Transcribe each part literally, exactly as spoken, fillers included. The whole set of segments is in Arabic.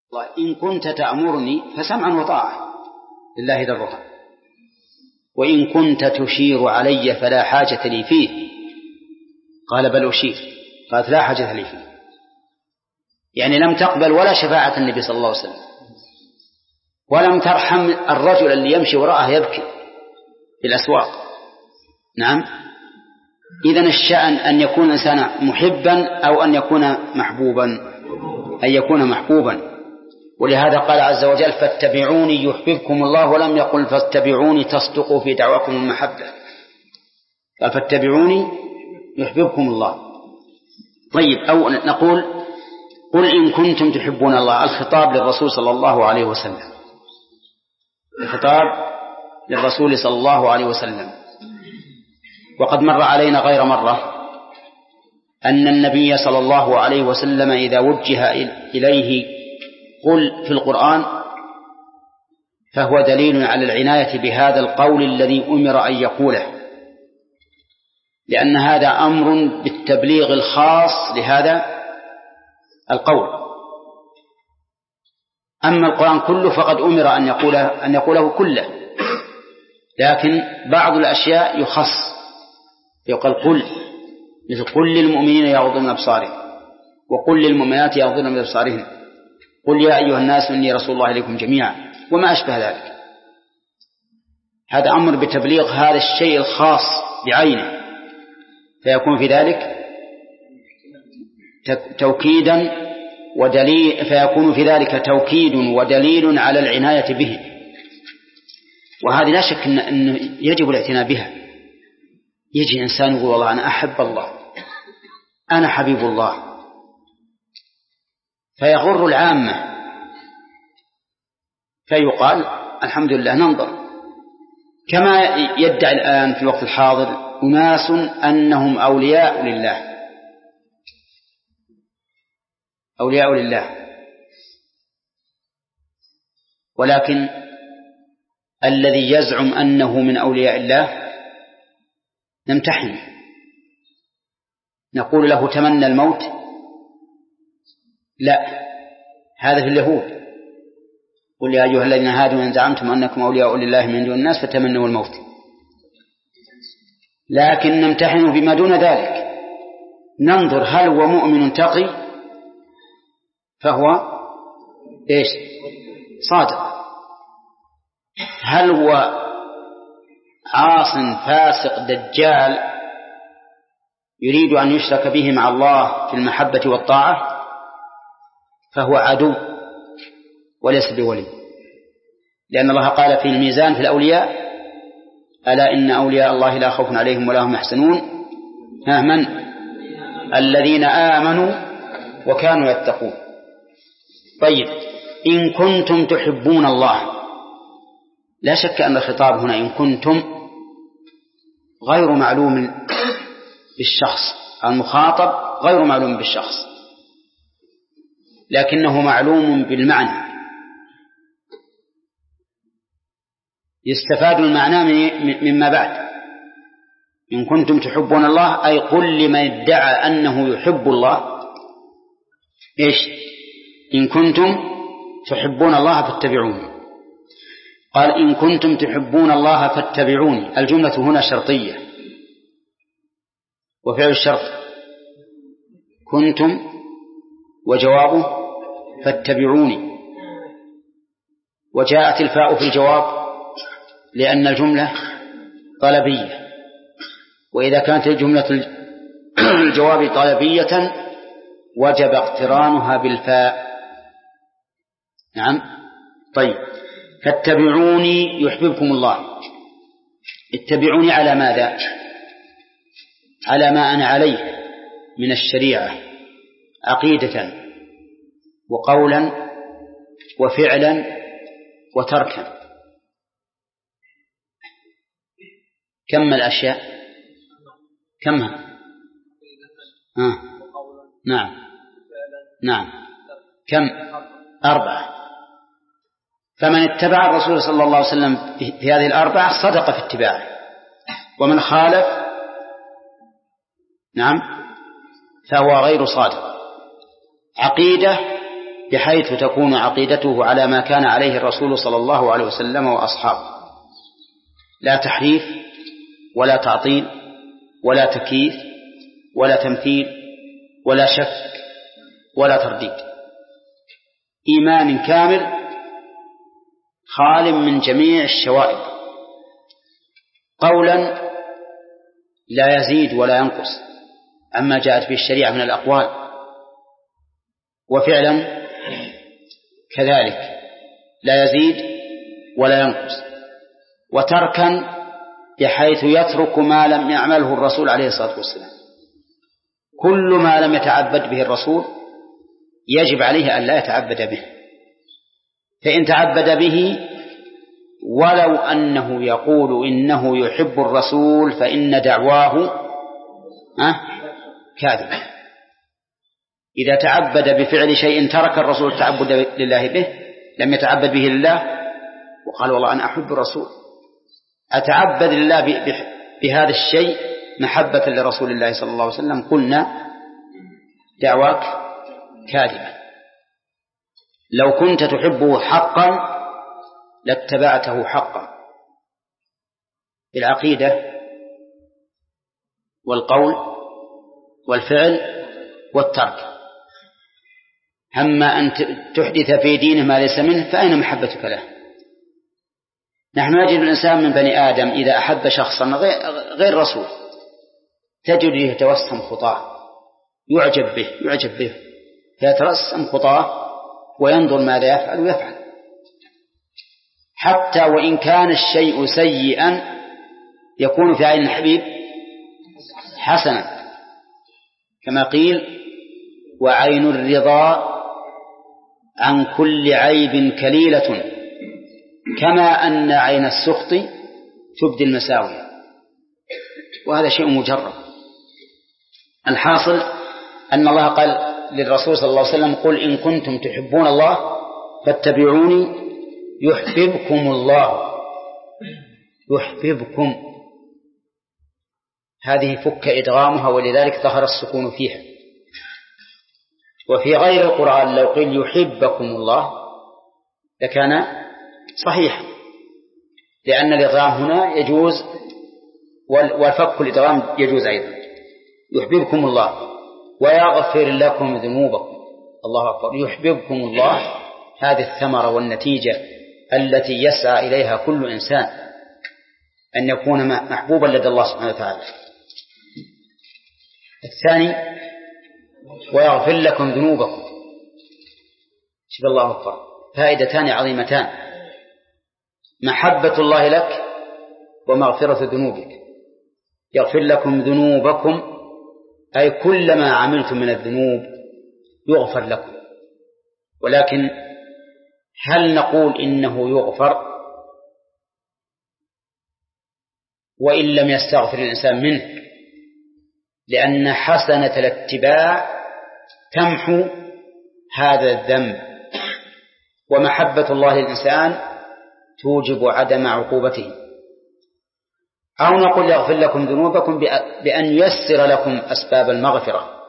إن كنت تأمرني فسمعا وطاعة لله درها، وإن كنت تشير علي فلا حاجة لي فيه. قال بل أشير، قالت لا حاجة لي فيه، يعني لم تقبل ولا شفاعة النبي صلى الله عليه وسلم، ولم ترحم الرجل اللي يمشي وراءه يبكي في الأسواق. نعم، إذن الشأن أن يكون الإنسان محبا أو أن يكون محبوبا، أن يكون محبوبا. ولهذا قال عز وجل فاتبعوني يحببكم الله، ولم يقل فاتبعوني تصدقوا في دعواكم المحبة، قال فاتبعوني يحببكم الله. طيب، أو نقول قل إن كنتم تحبون الله، الخطاب للرسول صلى الله عليه وسلم، الخطاب للرسول صلى الله عليه وسلم. وقد مر علينا غير مرة أن النبي صلى الله عليه وسلم إذا وجه إليه قل في القرآن فهو دليل على العناية بهذا القول الذي أمر أن يقوله، لأن هذا أمر بالتبليغ الخاص لهذا القول. أما القرآن كله فقد أمر أن يقوله, أن يقوله كله، لكن بعض الأشياء يخص، يقول قل، مثل قل للمؤمنين يغضوا من أبصارهم، وقل للمؤمنات يغضضن من أبصارهن، قل يا أيها الناس إني رسول الله إليكم جميعا، وما أشبه ذلك. هذا أمر بتبليغ هذا الشيء الخاص بعينه، فيكون في ذلك توكيدا ودليل، فيكون في ذلك توكيد ودليل على العناية به، وهذه لا شك أنه يجب الاعتناء بها. يجي إنسان يقول والله أنا أحب الله، أنا حبيب الله، فيغر العامة، فيقال الحمد لله ننظر. كما يدعي الآن في الوقت الحاضر أناس أنهم أولياء لله، أولياء لله، ولكن الذي يزعم أنه من أولياء الله نمتحن، نقول له تمنى الموت، لا، هذا في اليهود، قل يا أيها الذين هادوا إن زعمتم أنكم أولياء لله من دون الناس فتمنوا الموت. لكن نمتحن بما دون ذلك، ننظر هل هو مؤمن تقي فهو إيش؟ صادق، هل هو عاص فاسق دجال يريد أن يشرك به مع الله في المحبة والطاعة فهو عدو وليس بولي، لأن الله قال في الميزان في الأولياء ألا إن أولياء الله لا خوف عليهم ولا هم يحزنون، ها من؟ الذين آمنوا وكانوا يتقون. طيب، إن كنتم تحبون الله، لا شك أن الخطاب هنا إن كنتم غير معلوم بالشخص، المخاطب غير معلوم بالشخص، لكنه معلوم بالمعنى، يستفاد المعنى مما بعد. إن كنتم تحبون الله أي قل لمن ادعى أنه يحب الله إيش؟ إن كنتم تحبون الله فاتبعوني. قال إن كنتم تحبون الله فاتبعوني، الجملة هنا شرطية، وفعل الشرط كنتم، وجوابه فاتبعوني، وجاءت الفاء في الجواب لأن الجملة طلبية، وإذا كانت الجملة الجواب طلبية وجب اقترانها بالفاء. نعم. طيب، فاتبعوني يحببكم الله، اتبعوني على ماذا؟ على ما أنا عليه من الشريعة عقيدة وقولا وفعلا وتركا. كم الأشياء؟ كمها؟ آه. نعم نعم كم؟ أربعة. فمن اتبع الرسول صلى الله عليه وسلم في هذه الأربعة صدق في اتباعه، ومن خالف نعم فهو غير صادق. عقيدة بحيث تكون عقيدته على ما كان عليه الرسول صلى الله عليه وسلم وأصحابه، لا تحريف ولا تعطيل ولا تكييف ولا تمثيل ولا شك ولا ترديد، إيمان كامل خال من جميع الشوائب، قولا لا يزيد ولا ينقص عما جاءت به الشريعة من الأقوال، وفعلا كذلك لا يزيد ولا ينقص، وتركا بحيث يترك ما لم يعمله الرسول عليه الصلاة والسلام. كل ما لم يتعبد به الرسول يجب عليه أن لا يتعبد به، فإن تعبد به ولو أنه يقول إنه يحب الرسول فإن دعواه كاذب. إذا تعبد بفعل شيء ترك الرسول التعبد لله به، لم يتعبد به لله وقال والله أنا أحب الرسول، أتعبد لله بهذا الشيء محبة لرسول الله صلى الله عليه وسلم، قلنا دعواك كاذبة. لو كنت تحبه حقا لاتبعته حقا بالعقيدة والقول والفعل والترك. أما أن تحدث في دينه ما ليس منه فأين محبتك له؟ نحن نجد الإنسان من بني آدم إذا أحب شخصا غير رسول تجد يتوسم خطاه، يعجب به يعجب به فيترسم خطاه وينظر ماذا يفعل ويفعل، حتى وإن كان الشيء سيئا يكون في عين الحبيب حسنا، كما قيل وعين الرضا عن كل عيب كليلة كما أن عين السخط تبدي المساوي، وهذا شيء مجرد. الحاصل أن الله قال للرسول صلى الله عليه وسلم قل إن كنتم تحبون الله فاتبعوني يحببكم الله. يحببكم هذه فك إدغامها ولذلك ظهر السكون فيها. وفي غير القرآن لو قيل يحبكم الله لكان صحيح، لأن الإدغام هنا يجوز والفك الإدغام يجوز أيضا. يحببكم الله ويغفر لكم ذنوبكم. الله أكبر. يحببكم الله، هذه الثمرة والنتيجة التي يسعى إليها كل إنسان، أن يكون محبوبا لدى الله سبحانه وتعالى. الثاني ويغفر لكم ذنوبكم. شوف الله أكبر، فائدتان عظيمتان: محبة الله لك ومغفرة ذنوبك. يغفر لكم ذنوبكم أي كل ما عملتم من الذنوب يغفر لكم، ولكن هل نقول إنه يغفر وإن لم يستغفر الإنسان منه؟ لأن حسنة الاتباع تمحو هذا الذنب، ومحبة الله للإنسان توجب عدم عقوبته. أو نقول يغفر لكم ذنوبكم بأن ييسر لكم أسباب المغفرة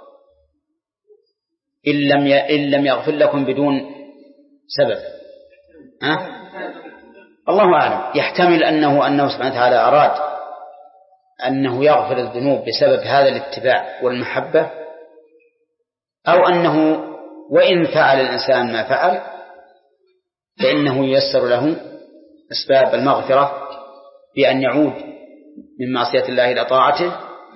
إن لم إن لم يغفر لكم بدون سبب. أه؟ الله أعلم. يحتمل أنه أنه سبحانه وتعالى أراد أنه يغفر الذنوب بسبب هذا الاتباع والمحبة، أو أنه وإن فعل الإنسان ما فعل فإنه ييسر له أسباب المغفرة بأن يعود من معصية الله إلى طاعته.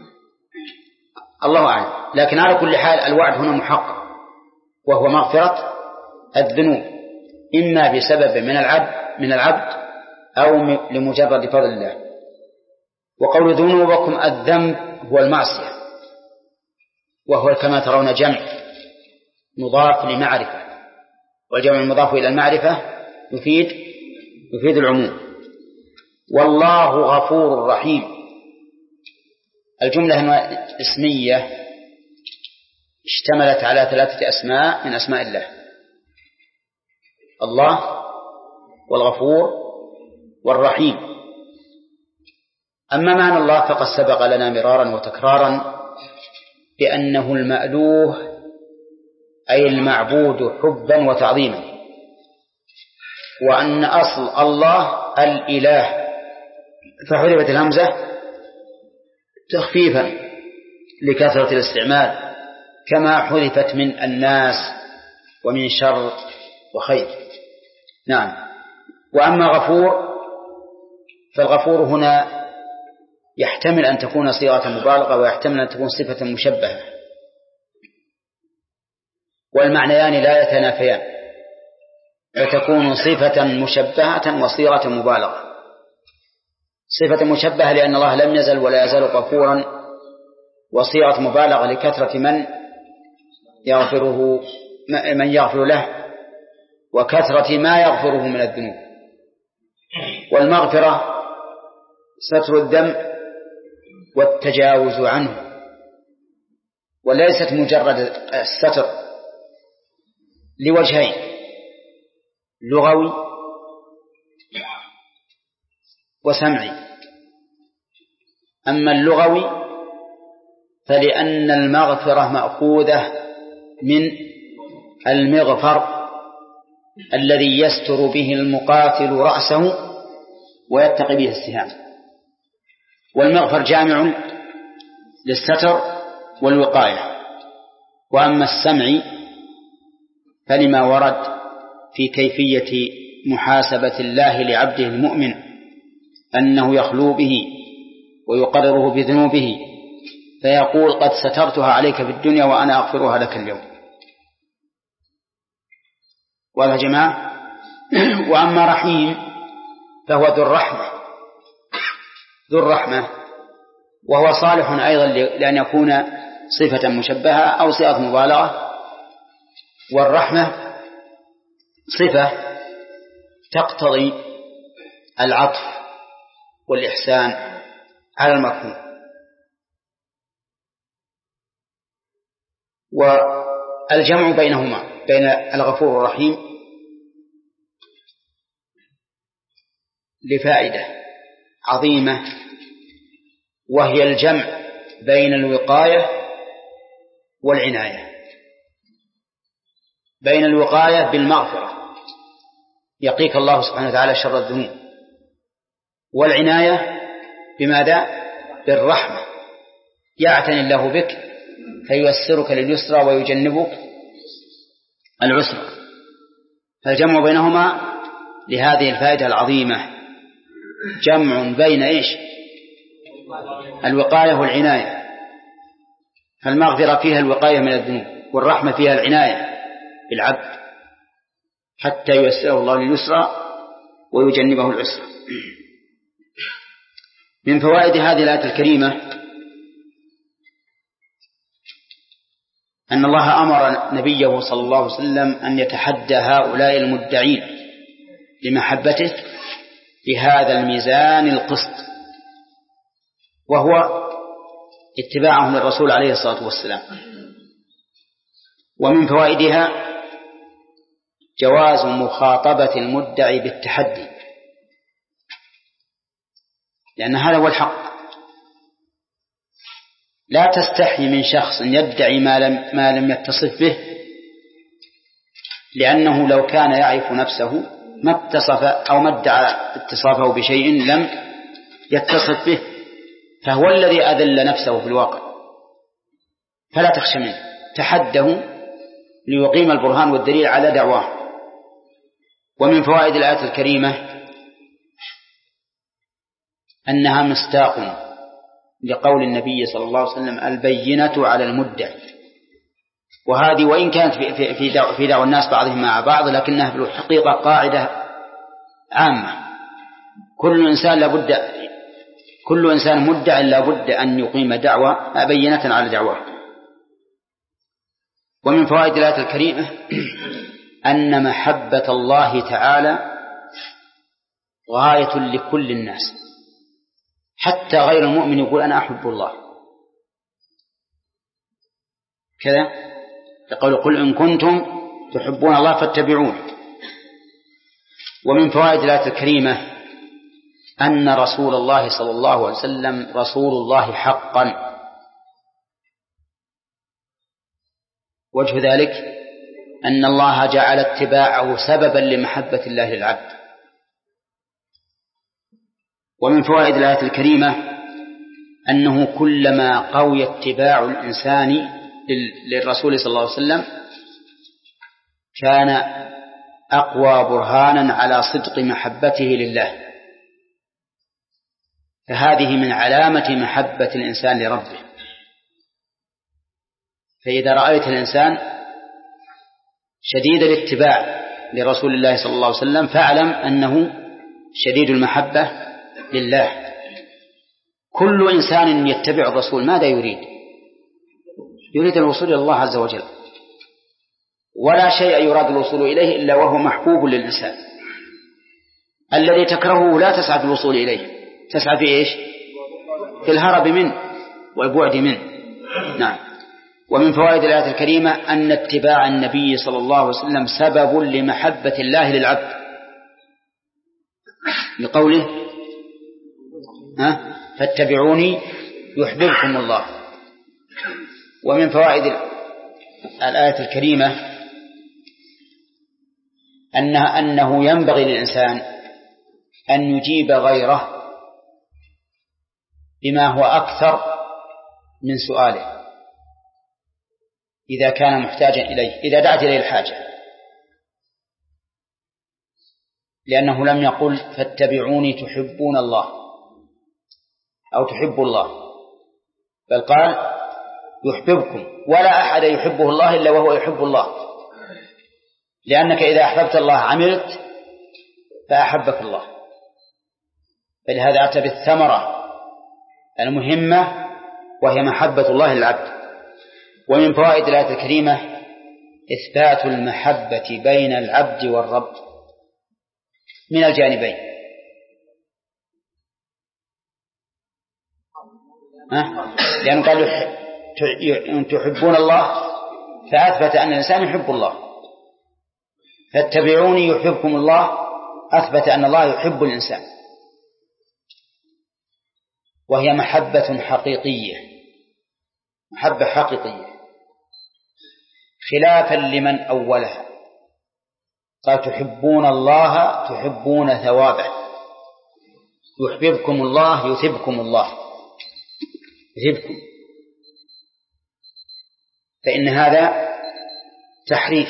الله أعلم. لكن على كل حال الوعد هنا محقق، وهو مغفرة الذنوب إما بسبب من العبد من العبد أو لمجرد فضل الله. وقول ذنوبكم الذنب هو المعصية، وهو كما ترون جمع مضاف لمعرفة، والجمع المضاف إلى المعرفة يفيد يفيد العموم. والله غفور رحيم. الجملة اسمية اشتملت على ثلاثة أسماء من أسماء الله: الله والغفور والرحيم. أما معنى الله فقد سبق لنا مرارا وتكرارا بأنه المألوه أي المعبود حبا وتعظيما، وأن أصل الله الإله، فحذفت الهمزة تخفيفا لكثرة الاستعمال، كما حذفت من الناس ومن شر وخير. نعم. وأما غفور فالغفور هنا يحتمل أن تكون صيغة مبالغة ويحتمل أن تكون صفة مشبهة، والمعنيان لا يتنافيان، فتكون صفة مشبهة وصيغة مبالغة. صفة مشبهة لأن الله لم يزل ولا يزال غفورا، وصيغة مبالغة لكثرة من يغفره من يغفر له وكثرة ما يغفره من الذنوب. والمغفرة ستر الذنب والتجاوز عنه، وليست مجرد الستر، لوجهين: لغوي وسمعي. أما اللغوي فلأن المغفرة مأخوذة من المغفر الذي يستر به المقاتل رأسه ويتقي به السهام، والمغفر جامع للستر والوقاية. وأما السمع فلما ورد في كيفية محاسبة الله لعبده المؤمن أنه يخلو به ويقرره بذنوبه، فيقول: قد سترتها عليك في الدنيا وأنا أغفرها لك اليوم. وهذا جماعة. وأما رحيم فهو ذو الرحمة ذو الرحمة وهو صالح أيضا لأن يكون صفة مشبهة أو صيغة مبالغة. والرحمة صفة تقتضي العطف والإحسان على المرحوم. والجمع بينهما بين الغفور والرحيم لفائدة عظيمة، وهي الجمع بين الوقاية والعناية. بين الوقاية بالمغفرة يقيك الله سبحانه وتعالى شر الذنوب، والعناية بماذا؟ بالرحمة، يعتني الله بك فييسرك لليسرى ويجنبك العسرى. فالجمع بينهما لهذه الفائدة العظيمة، جمع بين إيش؟ الوقاية والعناية. فالمغفرة فيها الوقاية من الذنوب، والرحمة فيها العناية بالعبد حتى ييسره الله لليسرى ويجنبه العسرى. من فوائد هذه الآية الكريمة أن الله أمر نبيه صلى الله عليه وسلم أن يتحدى هؤلاء المدعين لمحبته بهذا الميزان القسط، وهو اتباعهم للرسول عليه الصلاة والسلام. ومن فوائدها جواز مخاطبة المدعي بالتحدي، لأن هذا هو الحق. لا تستحي من شخص يدعي ما لم, ما لم يتصف به، لأنه لو كان يعرف نفسه ما اتصف أو ما ادعى اتصافه بشيء لم يتصف به، فهو الذي أذل نفسه في الواقع. فلا تخشى منه، تحده ليقيم البرهان والدليل على دعواه. ومن فوائد الآية الكريمة أنها مصداق لقول النبي صلى الله عليه وسلم: البينة على المدعي. وهذه وإن كانت في في دعوة, في دعوة الناس بعضهم مع بعض، لكنها في الحقيقة قاعدة عامة. كل إنسان لابد كل إنسان مدع لابد أن يقيم دعوة بينة على دعواه. ومن فوائد الآية الكريمة أن محبة الله تعالى غاية لكل الناس، حتى غير المؤمن يقول أنا أحب الله كذا، يقول: قل إن كنتم تحبون الله فاتبعون. ومن فوائد الآية الكريمة أن رسول الله صلى الله عليه وسلم رسول الله حقا. وجه ذلك أن الله جعل اتباعه سببا لمحبة الله للعبد. ومن فوائد الآية الكريمة أنه كلما قوي اتباع الإنسان للرسول صلى الله عليه وسلم كان أقوى برهانا على صدق محبته لله، فهذه من علامة محبة الإنسان لربه. فإذا رأيت الإنسان شديد الاتباع لرسول الله صلى الله عليه وسلم فاعلم أنه شديد المحبة لله. كل إنسان يتبع الرسول ماذا يريد؟ يريد الوصول إلى الله عز وجل، ولا شيء يراد الوصول إليه إلا وهو محبوب للإنسان. الذي تكرهه لا تسعى في الوصول إليه، تسعى في إيش؟ في الهرب منه والبعد منه. نعم. ومن فوائد الآية الكريمة أن اتباع النبي صلى الله عليه وسلم سبب لمحبة الله للعبد، لقوله ها فاتبعوني يحببكم الله. ومن فوائد الآية الكريمة أنها أنه ينبغي للإنسان أن يجيب غيره بما هو أكثر من سؤاله إذا كان محتاجا إليه، إذا دعت إليه الحاجة، لأنه لم يقل فاتبعوني تحبون الله أو تحب الله، بل قال يحببكم، ولا أحد يحبه الله إلا وهو يحب الله، لأنك إذا أحببت الله عملت فأحبك الله. فلهذا أتى بالثمرة المهمة وهي محبة الله للعبد. ومن فوائد الآية الكريمة إثبات المحبة بين العبد والرب من الجانبين. ها؟ لأنه قال تحبون الله فأثبت أن الإنسان يحب الله، فاتبعوني يحبكم الله أثبت أن الله يحب الإنسان، وهي محبة حقيقية، محبة حقيقية خلافا لمن أولها قال تحبون الله تحبون ثوابه، يحببكم الله يثبكم الله يثبكم، فإن هذا تحريف.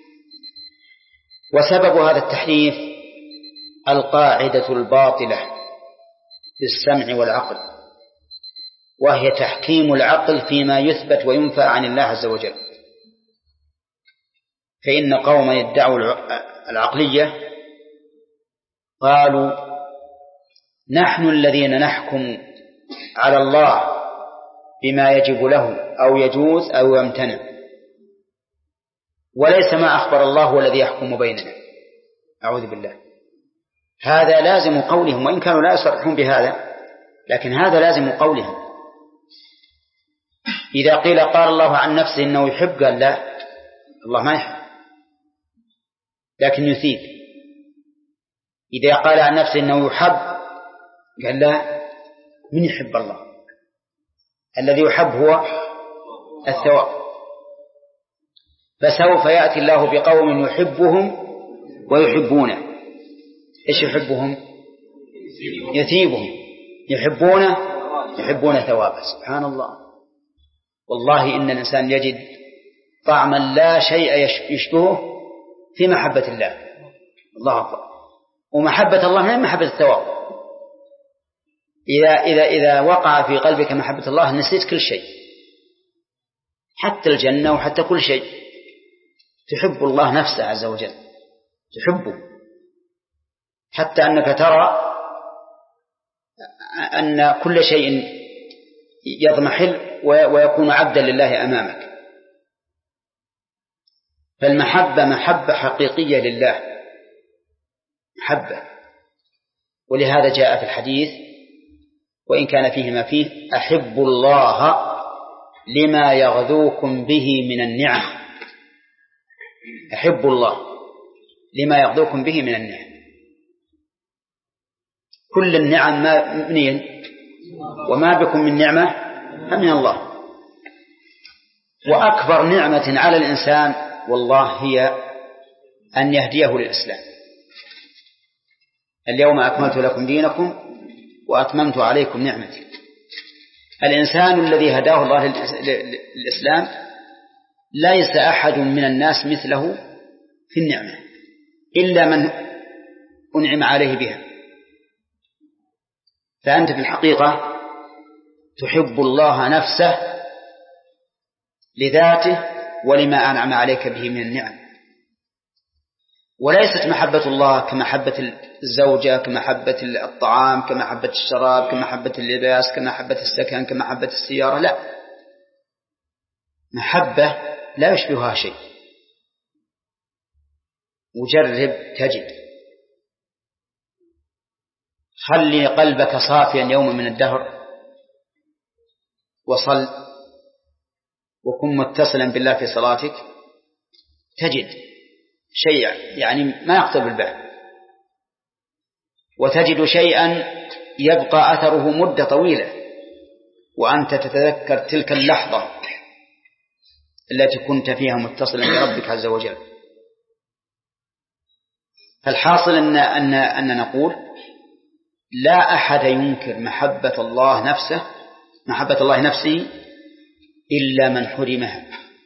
وسبب هذا التحريف القاعدة الباطلة في السمع والعقل، وهي تحكيم العقل فيما يثبت وينفى عن الله عز وجل. فإن قوما يدعوا العقلية قالوا نحن الذين نحكم على الله بما يجب له أو يجوز أو يمتنع، وليس ما أخبر الله هو الذي يحكم بيننا. أعوذ بالله. هذا لازم قولهم، وإن كانوا لا يصرحون بهذا لكن هذا لازم قولهم. إذا قيل قال الله عن نفسه إنه يحب، قال لا، الله ما يحب لكن يثيب. إذا قال عن نفسه إنه يحب، قال لا، من يحب الله؟ الذي يحب هو الثواب. فسوف يأتي الله بقوم يحبهم ويحبونه. إيش يحبهم؟ يثيبهم. يحبونه يحبون ثوابه. سبحان الله. والله إن الإنسان يجد طعما لا شيء يشبهه في محبة الله. الله أكبر. ومحبة الله من محبة الثواب. إذا, إذا, إذا وقع في قلبك محبة الله نسيت كل شيء، حتى الجنة وحتى كل شيء. تحب الله نفسه عز وجل، تحبه، حتى أنك ترى أن كل شيء يضمحل ويكون عبدا لله أمامك. فالمحبة محبة حقيقية لله، محبة. ولهذا جاء في الحديث وإن كان فيه ما فيه أحب الله لما يغذوكم به من النعم. أحب الله لما يغذوكم به من النعم. كل النعم ما منين؟ وما بكم من نعمة فمن الله. وأكبر نعمة على الإنسان والله هي أن يهديه للإسلام. اليوم أكملت لكم دينكم وأتممت عليكم نعمتي. الإنسان الذي هداه الله للإسلام ليس أحد من الناس مثله في النعمة إلا من أنعم عليه بها. فأنت في الحقيقة تحب الله نفسه لذاته ولما أنعم عليك به من النعم، وليست محبة الله كمحبة الزوجة، كمحبة الطعام، كمحبة الشراب، كمحبة اللباس، كمحبة السكن، كمحبة السيارة. لا، محبة لا يشبهها شيء. وجرب تجد. خلي قلبك صافيا يوما من الدهر وصل وكن متصلا بالله في صلاتك، تجد شيء يعني ما يخطر بالبال، وتجد شيئا يبقى أثره مدة طويلة وأنت تتذكر تلك اللحظة التي كنت فيها متصلا بربك عز وجل. فالحاصل أن, أن, أن نقول لا أحد ينكر محبة الله نفسه محبة الله نفسه إلا من حرمها.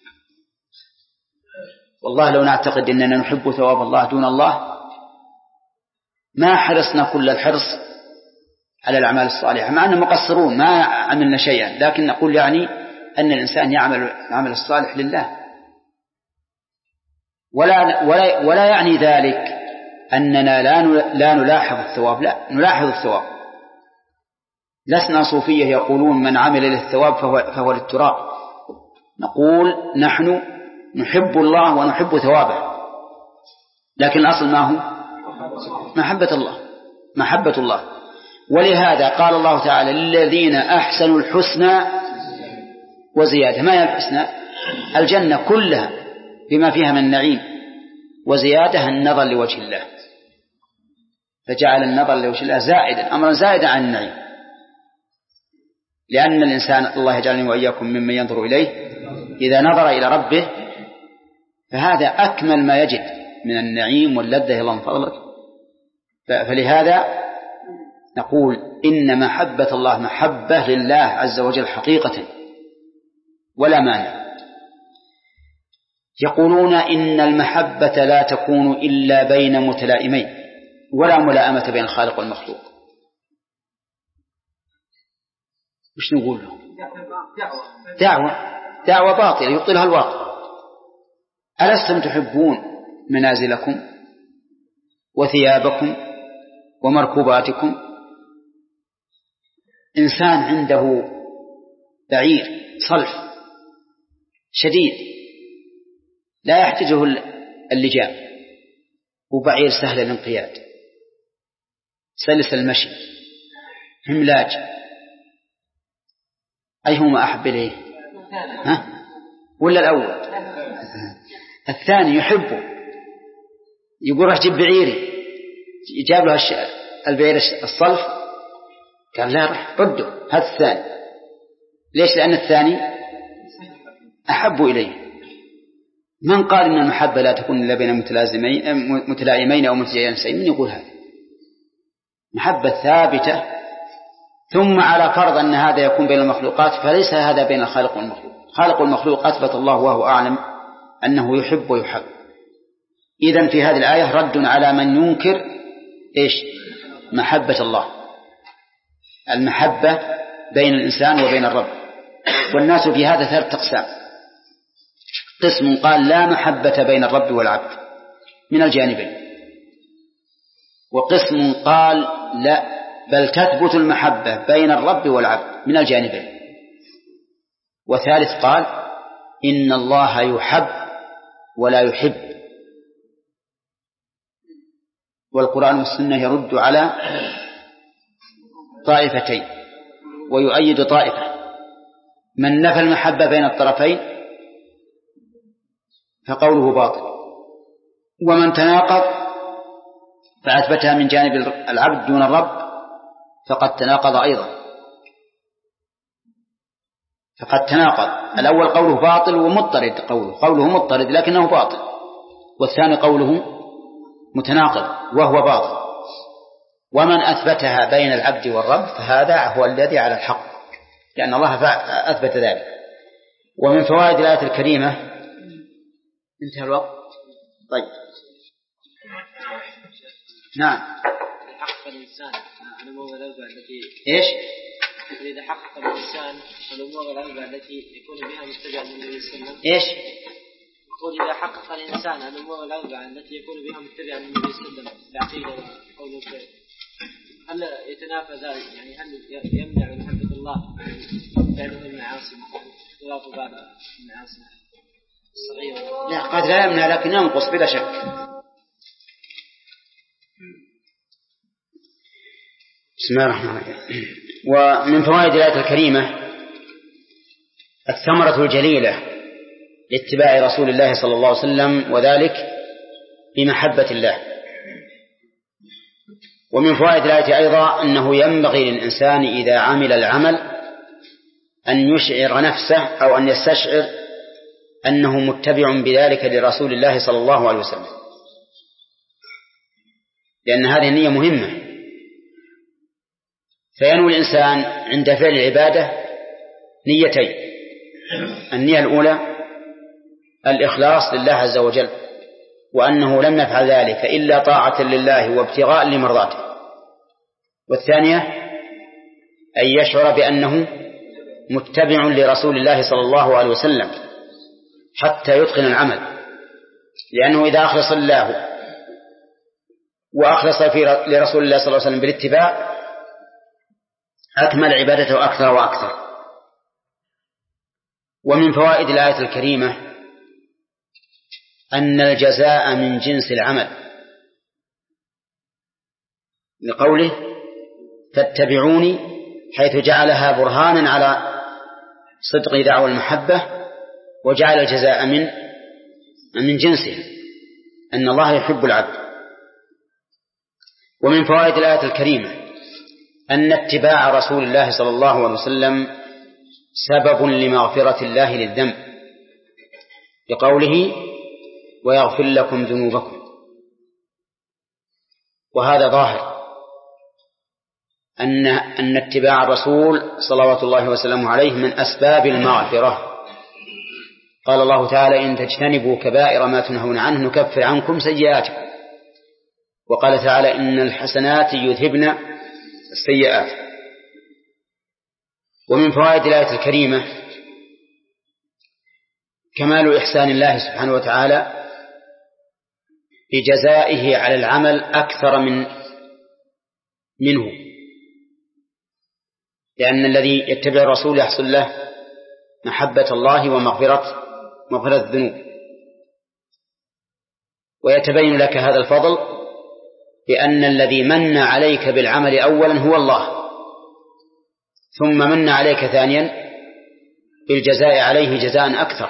والله لو نعتقد أننا نحب ثواب الله دون الله ما حرصنا كل الحرص على الأعمال الصالحة، مع أننا مقصرون ما عملنا شيئا، لكن نقول يعني أن الإنسان يعمل العمل الصالح لله، ولا, ولا, ولا يعني ذلك أننا لا لا نلاحظ الثواب، لا نلاحظ الثواب. لسنا صوفية يقولون من عمل للثواب فهو, فهو للتراب. نقول نحن نحب الله ونحب ثوابه، لكن الأصل ما هو محبة الله محبة الله. ولهذا قال الله تعالى للذين أحسنوا الحسنى وزيادة. ما هي الحسنى؟ الجنة كلها بما فيها من النعيم، وزيادة النظر لوجه الله، فجعل النظر لوجه الله زائدا أمرا زائدا عن النعيم، لأن الإنسان الله يجعلني وإياكم ممن ينظر إليه إذا نظر إلى ربه فهذا أكمل ما يجد من النعيم واللذة الله من فضلك. فلهذا نقول إن محبة الله محبة لله عز وجل حقيقة ولا مانع. يقولون إن المحبة لا تكون إلا بين متلائمين ولا ملائمة بين الخالق والمخلوق. وش نقول له؟ دعوة دعوة باطلة يبطلها الواقع. ألستم تحبون منازلكم وثيابكم ومركوباتكم؟ إنسان عنده بعير صلف شديد لا يحتاجه اللجام، وبعير سهل الانقياد سلس المشي هملاج، أيهما أحب إليه؟ ها؟ ولا الأول؟ الثاني يحبه، يقول راح جيب بعيري، جاب له البعير الصلف قال لا راح رده هذا الثاني. ليش؟ لأن الثاني أحب إليه. من قال إن المحبة لا تكون إلا بين متلازمين متلائمين أو متجانسين؟ من يقول هذا؟ محبة ثابتة. ثم على فرض أن هذا يكون بين المخلوقات فليس هذا بين الخالق والمخلوق. خالق والمخلوق أثبت الله وهو أعلم أنه يحب ويحب. إذن في هذه الآية رد على من ينكر إيش؟ محبة الله. المحبة بين الإنسان وبين الرب. والناس في هذا ثلاث أقسام: قسم قال لا محبة بين الرب والعبد من الجانبين، وقسم قال لا بل تثبت المحبة بين الرب والعبد من الجانبين، وثالث قال إن الله يحب ولا يحب. والقرآن والسنة يرد على طائفتين ويؤيد طائفة. من نفى المحبة بين الطرفين فقوله باطل، ومن تناقض فأثبتها من جانب العبد دون الرب فقد تناقض أيضا. فقد تناقض. الأول قوله باطل ومضطرد، قوله قوله مضطرد لكنه باطل، والثاني قوله متناقض وهو باطل. ومن أثبتها بين العبد والرب فهذا هو الذي على الحق، لأن الله أثبت ذلك. ومن فوائد الآية الكريمة انتهى الوقت. طيب نعم. حقق الإنسان الأمور الأربعة التي إيش؟ إذا حقق الإنسان الأمور الأربعة التي يكون بها متبعا للنبي صلى الله عليه وسلم. إيش؟ يقول إذا حقق الإنسان الأمور الأربعة التي يكون بها متبعا للنبي صلى الله عليه وسلم، العقيدة وقول الفعل، هل يتنافى ذلك؟ يعني هل يمنع محبة الله فعله المعاصي اختلاط بعض المعاصي الصغيرة؟ لا، قد لا يمنع لكن ينقص بلا شك. بسم الله الرحمن الرحيم. ومن فوائد الآية الكريمة الثمرة الجليلة لاتباع رسول الله صلى الله عليه وسلم، وذلك بمحبة الله. ومن فوائد الآية أيضا أنه ينبغي للإنسان إذا عمل العمل أن يشعر نفسه أو أن يستشعر أنه متبع بذلك لرسول الله صلى الله عليه وسلم، لأن هذه النية مهمة. فينوي الإنسان عند فعل العبادة نيتين: النية الأولى الإخلاص لله عز وجل، وأنه لم يفعل ذلك إلا طاعة لله وابتغاء لمرضاته. والثانية أن يشعر بأنه متبع لرسول الله صلى الله عليه وسلم حتى يتقن العمل، لأنه إذا أخلص الله وأخلص في لرسول الله صلى الله عليه وسلم بالاتباع أكمل عبادته أكثر وأكثر. ومن فوائد الآية الكريمة أن الجزاء من جنس العمل، لقوله فاتبعوني، حيث جعلها برهانا على صدق دعوى المحبة، وجعل الجزاء من من جنسه، أن الله يحب العبد. ومن فوائد الآية الكريمة أن اتباع رسول الله صلى الله عليه وسلم سبب لمغفرة الله للذنب، بقوله ويغفر لكم ذنوبكم. وهذا ظاهر أن أن اتباع الرسول صلوات الله وسلامه عليه من أسباب المغفرة. قال الله تعالى إن تجتنبوا كبائر ما تنهون عنه نكفر عنكم سيئاتكم. وقال تعالى إن الحسنات يذهبن السيئات. ومن فوائد الآية الكريمة كمال إحسان الله سبحانه وتعالى بجزائه على العمل أكثر من منه، لأن الذي يتبع الرسول يحصل له محبة الله ومغفرة مغفرة الذنوب. ويتبين لك هذا الفضل بأن الذي من عليك بالعمل أولا هو الله، ثم من عليك ثانيا بالجزاء عليه جزاء أكثر.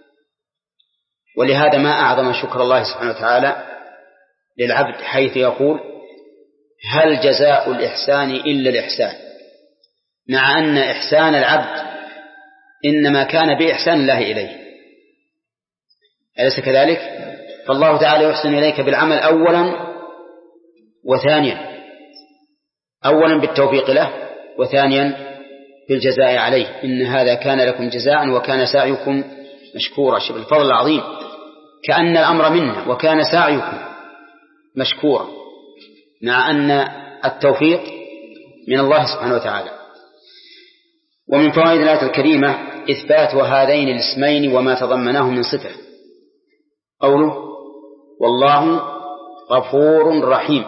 ولهذا ما أعظم شكر الله سبحانه وتعالى للعبد، حيث يقول هل جزاء الإحسان إلا الإحسان، مع أن إحسان العبد إنما كان بإحسان الله إليه، أليس كذلك؟ فالله تعالى يحسن إليك بالعمل أولا وثانيا، أولا بالتوفيق له، وثانيا بالجزاء عليه. إن هذا كان لكم جزاء وكان سعيكم مشكورا. شوف الفضل العظيم، كأن الأمر منا وكان سعيكم مشكورا، مع أن التوفيق من الله سبحانه وتعالى. ومن فوائد الآية الكريمة إثبات هذين الاسمين وما تضمناه من صفة، قوله والله غفور رحيم،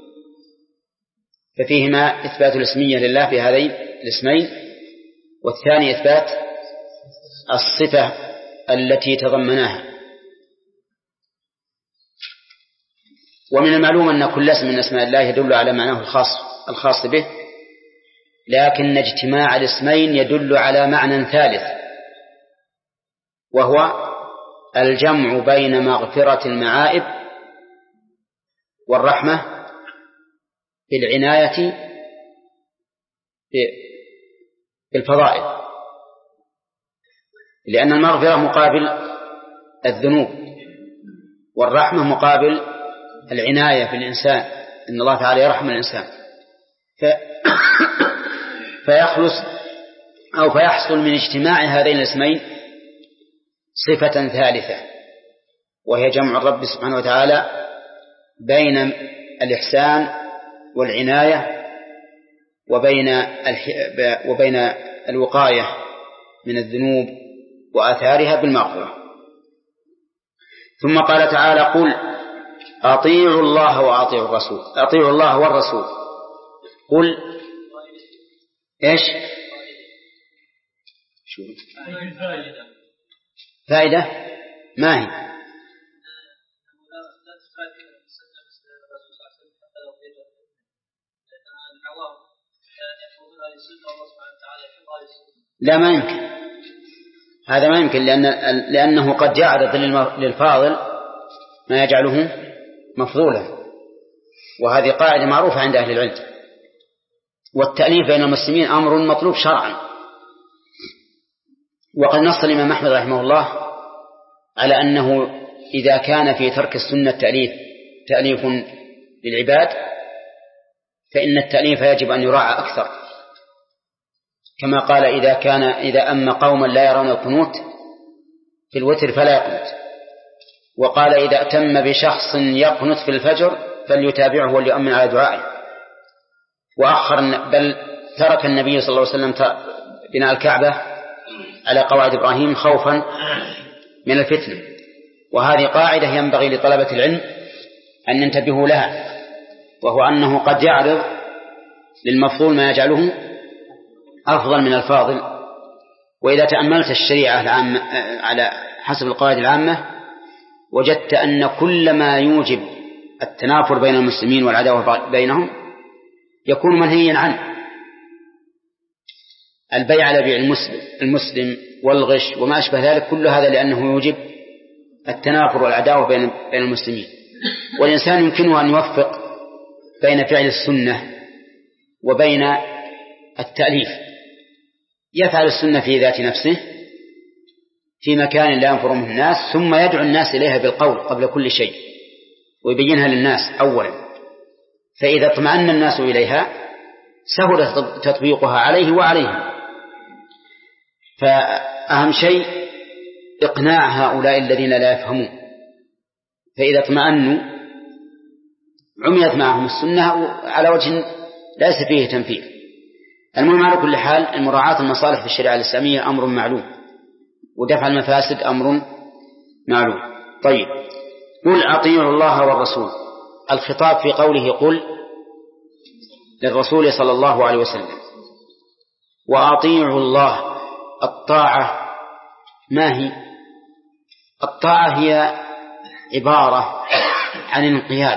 ففيهما إثبات الاسمية لله في هذين الاسمين، والثاني إثبات الصفة التي تضمناها. ومن المعلوم أن كل اسم من أسماء الله يدل على معناه الخاص الخاص به، لكن اجتماع الاسمين يدل على معنى ثالث، وهو الجمع بين مغفرة المعائب والرحمة بالعناية بالفضائل. لأن المغفرة مقابل الذنوب، والرحمة مقابل العناية في الإنسان، إن الله تعالى يرحم الإنسان ف... فيخلص أو فيحصل من اجتماع هذين الاسمين صفة ثالثة، وهي جمع الرب سبحانه وتعالى بين الإحسان والعناية وبين الح... وبين الوقاية من الذنوب وآثارها بالمغفرة. ثم قال تعالى: قل أطيعوا الله وأطيعوا الرسول، أطيعوا الله والرسول. قل إيش؟ شو فائدة ما هي؟ لا، ما يمكن، هذا ما يمكن، لأن لأنه قد يعرض للفاضل ما يجعله مفضولا، وهذه قاعدة معروفة عند أهل العلم. والتأليف بين المسلمين أمر مطلوب شرعا، وقد نص الإمام أحمد رحمه الله على أنه إذا كان في ترك السنة تأليف تأليف للعباد فإن التأليف يجب أن يراعى أكثر، كما قال: إذا كان إذا أما قوما لا يرون القنوت في الوتر فلا يقنت. وقال: إذا أتم بشخص يقنت في الفجر فليتابعه وليؤمن على دعائه. وأخر بل ترك النبي صلى الله عليه وسلم بناء الكعبة على قواعد إبراهيم خوفا من الفتنة. وهذه قاعدة ينبغي لطلبة العلم أن ينتبهوا لها، وهو أنه قد يعرض للمفضول ما يجعله أفضل من الفاضل. وإذا تأملت الشريعة العامة على حسب القواعد العامة وجدت أن كل ما يوجب التنافر بين المسلمين والعداوة بينهم يكون منهيا عنه. البيع على بيع المسلم, المسلم والغش وما أشبه ذلك، كل هذا لأنه يوجب التنافر والعداوة بين المسلمين. والإنسان يمكنه أن يوفق بين فعل السنة وبين التأليف، يفعل السنة في ذات نفسه في مكان لا ينفر منه الناس، ثم يدعو الناس إليها بالقول قبل كل شيء ويبينها للناس أولا، فإذا اطمأن الناس إليها سهل تطبيقها عليه وعليهم. فأهم شيء إقناع هؤلاء الذين لا يفهمون، فإذا اطمأنوا عميت معهم السنة على وجه ليس فيه تنفيذ. المهم على كل حال المراعاة المصالح في الشريعة الإسلامية أمر معلوم، ودفع المفاسد أمر معلوم. طيب، قل أطيعوا الله والرسول. الخطاب في قوله قل للرسول صلى الله عليه وسلم، وأطيعوا الله. الطاعة ما هي؟ الطاعة هي عبارة عن الانقياد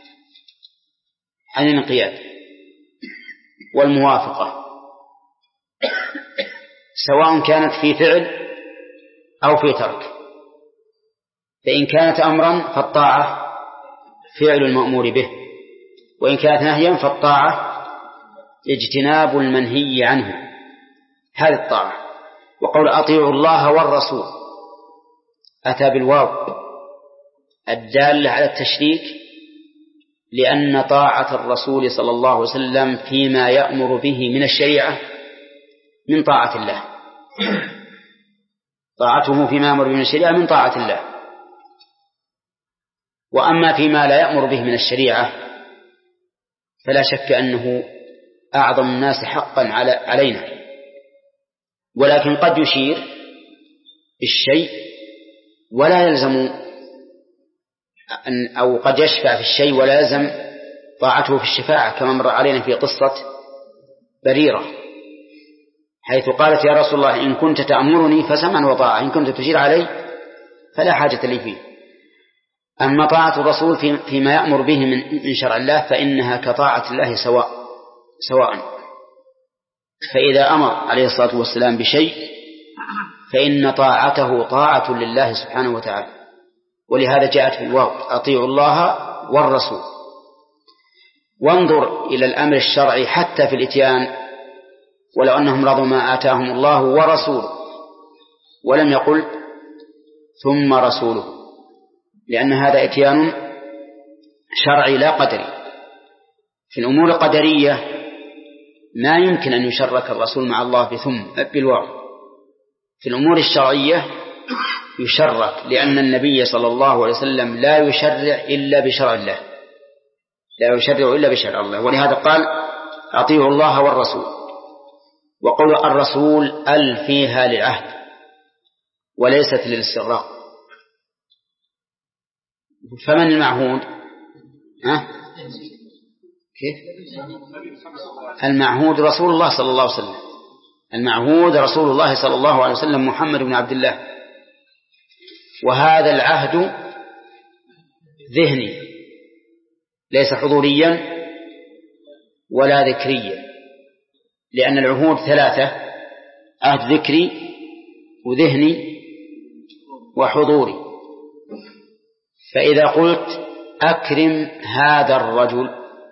عن الانقياد والموافقة، سواء كانت في فعل أو في ترك. فإن كانت أمرا فالطاعة فعل المأمور به، وإن كانت نهيا فالطاعة اجتناب المنهي عنه. هذه الطاعة. وقول أطيعوا الله والرسول أتى بالواو الدالة على التشريك، لأن طاعة الرسول صلى الله عليه وسلم فيما يأمر به من الشريعة من طاعة الله، طاعته فيما يأمر به من الشريعة من طاعة الله. وأما فيما لا يأمر به من الشريعة فلا شك أنه أعظم الناس حقا علينا، ولكن قد يشير بالشيء ولا يلزم أن أو قد يشفع في الشيء ولا يلزم طاعته في الشفاعة، كما مر علينا في قصة بريرة حيث قالت: يا رسول الله إن كنت تأمرني فسمعا وطاعة، إن كنت تشير علي فلا حاجة لي فيه. أما طاعة الرسول فيما يأمر به من شرع الله فإنها كطاعة الله سواء سواء فإذا أمر عليه الصلاة والسلام بشيء فإن طاعته طاعة لله سبحانه وتعالى، ولهذا جاءت في الواو أطيعوا الله والرسول. وانظر إلى الأمر الشرعي حتى في الإتيان، ولو أنهم رضوا ما آتاهم الله ورسوله ولم يقل ثم رسوله، لأن هذا إتيان شرعي لا قدري. في الأمور القدرية ما يمكن أن يشرك الرسول مع الله بثم بالواو. في الأمور الشرعية يشرك، لأن النبي صلى الله عليه وسلم لا يشرع إلا بشرع الله، لا يشرع إلا بشرع الله. ولهذا قال أطيعوا الله والرسول. وقول الرسول ال فيها للعهد وليست للاستغراق. فمن المعهود؟ ها؟ كيف؟ المعهود رسول الله صلى الله عليه وسلم. المعهود رسول الله صلى الله عليه وسلم محمد بن عبد الله. وهذا العهد ذهني ليس حضوريا ولا ذكريا، لأن العهود ثلاثة: عهد ذكري وذهني وحضوري. فإذا قلت أكرم هذا الرجل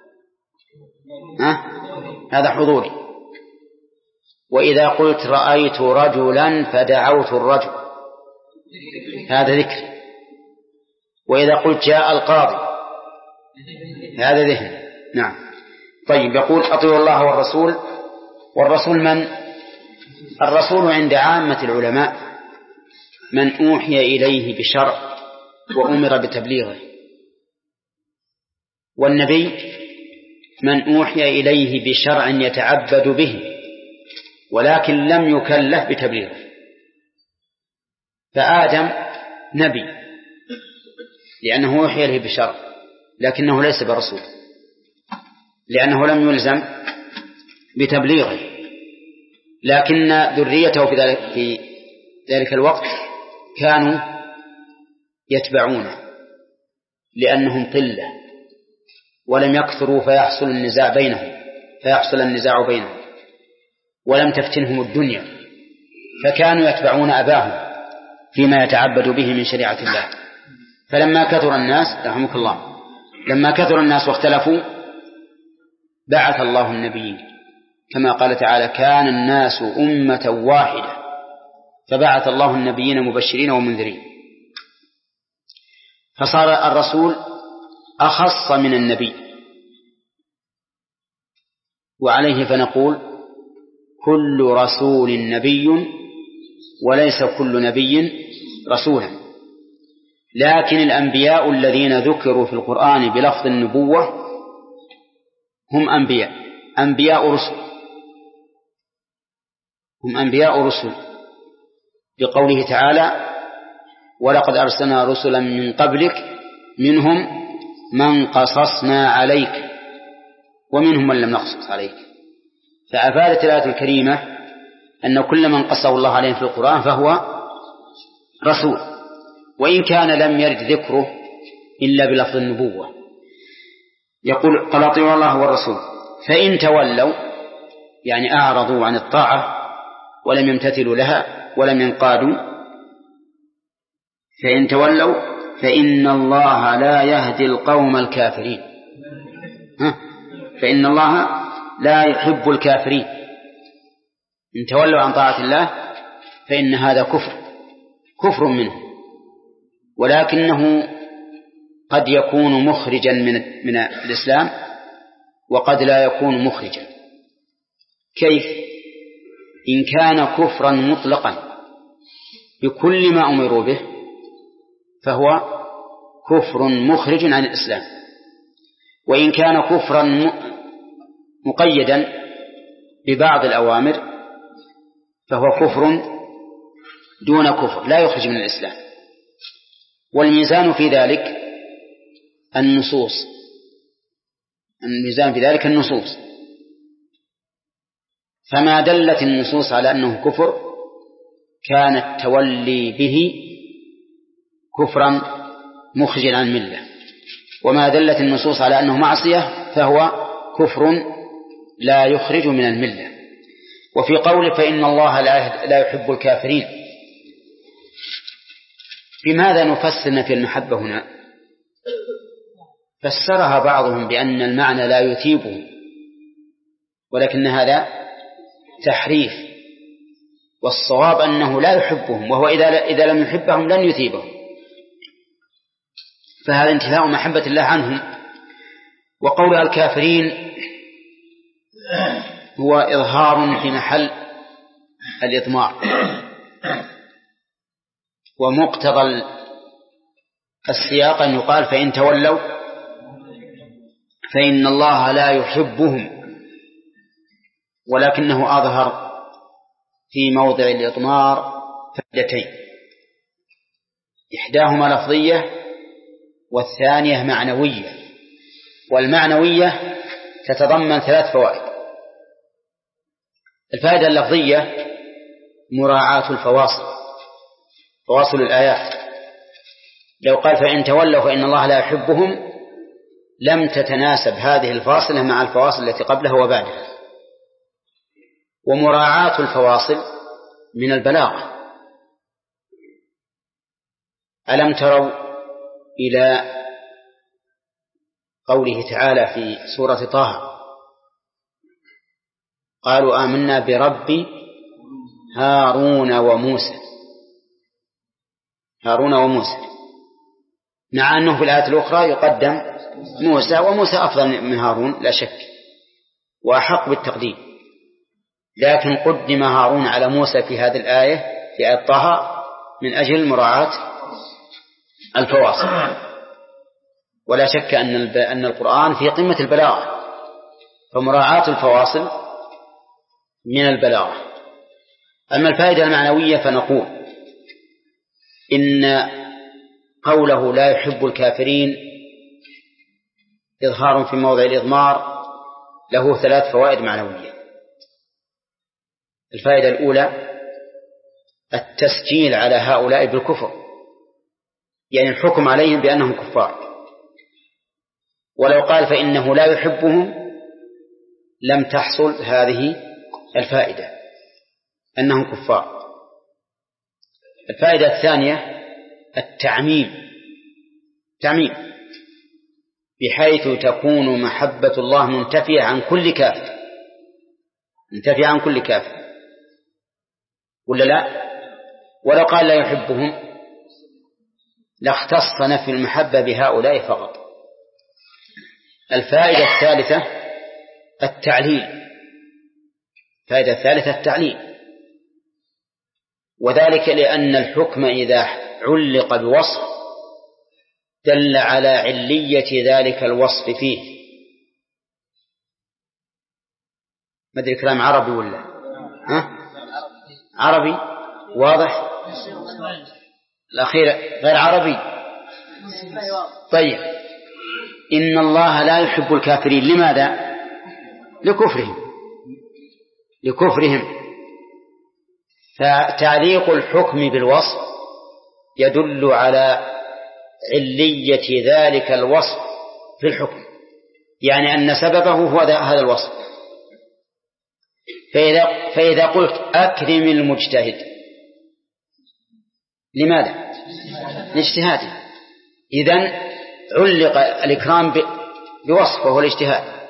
ها؟ هذا حضوري. وإذا قلت رأيت رجلا فدعوت الرجل هذا ذكر. وإذا قلت جاء القاضي هذا ذهن. نعم. طيب، يقول أطيعوا الله والرسول. والرسول من؟ الرسول عند عامة العلماء من أوحي إليه بشرع وأمر بتبليغه، والنبي من أوحي إليه بشرع يتعبد به ولكن لم يكلف بتبليغه. فآدم نبي لأنه أوحي إليه بشرع، لكنه ليس برسول لأنه لم يلزم بتبليغه، لكن ذريته في ذلك, في ذلك الوقت كانوا يتبعونه لأنهم قلة ولم يكثروا فيحصل النزاع بينهم فيحصل النزاع بينهم ولم تفتنهم الدنيا، فكانوا يتبعون أباهم فيما يتعبد به من شريعة الله. فلما كثر الناس رحمك الله لما كثر الناس واختلفوا بعث الله النبيين، كما قال تعالى: كان الناس أمة واحدة فبعث الله النبيين مبشرين ومنذرين. فصار الرسول أخص من النبي، وعليه فنقول كل رسول نبي وليس كل نبي رسولا. لكن الأنبياء الذين ذكروا في القرآن بلفظ النبوة هم أنبياء أنبياء رسل هم أنبياء رسل بقوله تعالى: ولقد أرسلنا رسلا من قبلك منهم من قصصنا عليك ومنهم من لم نقصص عليك. فأفادت الآية الكريمة أن كل من قصه الله عليه في القرآن فهو رسول، وإن كان لم يرد ذكره إلا بلفظ النبوة. يقول: قال أطيعوا الله والرسول فإن تولوا، يعني أعرضوا عن الطاعة ولم يمتثلوا لها ولم ينقادوا، فإن تولوا فإن الله لا يهدي القوم الكافرين. ها؟ فإن الله لا يحب الكافرين. إن تولوا عن طاعة الله فإن هذا كفر كفر منه، ولكنه قد يكون مخرجا من من الإسلام وقد لا يكون مخرجا. كيف؟ إن كان كفرا مطلقا بكل ما أمروا به فهو كفر مخرج عن الإسلام، وإن كان كفرا مقيدا ببعض الأوامر فهو كفر دون كفر لا يخرج من الإسلام. والميزان في ذلك النصوص الميزان في ذلك النصوص فما دلت النصوص على أنه كفر كان التولي به كفرا مخرجا عن الملة، وما دلت النصوص على أنه معصية فهو كفر لا يخرج من الملة. وفي قوله فإن الله لا يحب الكافرين، بماذا نفسر نفي المحبة هنا؟ فسرها بعضهم بأن المعنى لا يثيبه، ولكن هذا تحريف، والصواب أنه لا يحبهم، وهو إذا إذا لم يحبهم لن يثيبهم، فهذا انتفاء محبة الله عنهم. وقول الكافرين هو إظهار في محل الإضمار، ومقتضى السياق أن يقال فإن تولوا فإن الله لا يحبهم، ولكنه أظهر في موضع الإضمار فائدتين، إحداهما لفظية والثانية معنوية، والمعنوية تتضمن ثلاث فوائد. الفائدة اللفظية مراعاة الفواصل، فواصل الآيات، لو قال فإن تولوا فإن الله لا يحبهم لم تتناسب هذه الفاصلة مع الفواصل التي قبلها وبعدها. ومراعاة الفواصل من البلاغة، ألم تروا إلى قوله تعالى في سورة طه قالوا آمنا برب هارون وموسى، هارون وموسى، مع أنه في الآية الأخرى يقدم موسى، وموسى أفضل من هارون لا شك وأحق بالتقديم، لكن قدم هارون على موسى في هذه الآية في آية طه من أجل مراعاة الفواصل. ولا شك أن أن القرآن في قمة البلاغة، فمراعاة الفواصل من البلاغة. أما الفائدة المعنوية فنقول إن قوله لا يحب الكافرين إظهار في موضع الإضمار له ثلاث فوائد معنوية. الفائدة الأولى التسجيل على هؤلاء بالكفر، يعني الحكم عليهم بأنهم كفار، ولو قال فإنه لا يحبهم لم تحصل هذه الفائدة أنهم كفار. الفائدة الثانية التعميم، تعميم بحيث تكون محبة الله منتفية عن كل كافر، منتفية عن كل كافر ولا لا؟ ولو قال لا يحبهم لاختص نفي المحبة بهؤلاء فقط. الفائدة الثالثة التعليل، الفائدة الثالثة التعليل، وذلك لأن الحكم إذا علق بوصف دل على علية ذلك الوصف فيه. ما أدري كلام عربي ولا ها؟ عربي واضح؟ الأخير غير عربي؟ طيب، إن الله لا يحب الكافرين، لماذا؟ لكفرهم، لكفرهم. فتعليق الحكم بالوصف يدل على علية ذلك الوصف في الحكم، يعني أن سببه هو هذا الوصف. فإذا, فإذا قلت أكرم المجتهد، لماذا؟ لاجتهاده، إذن علق الإكرام بوصف وهو الاجتهاد،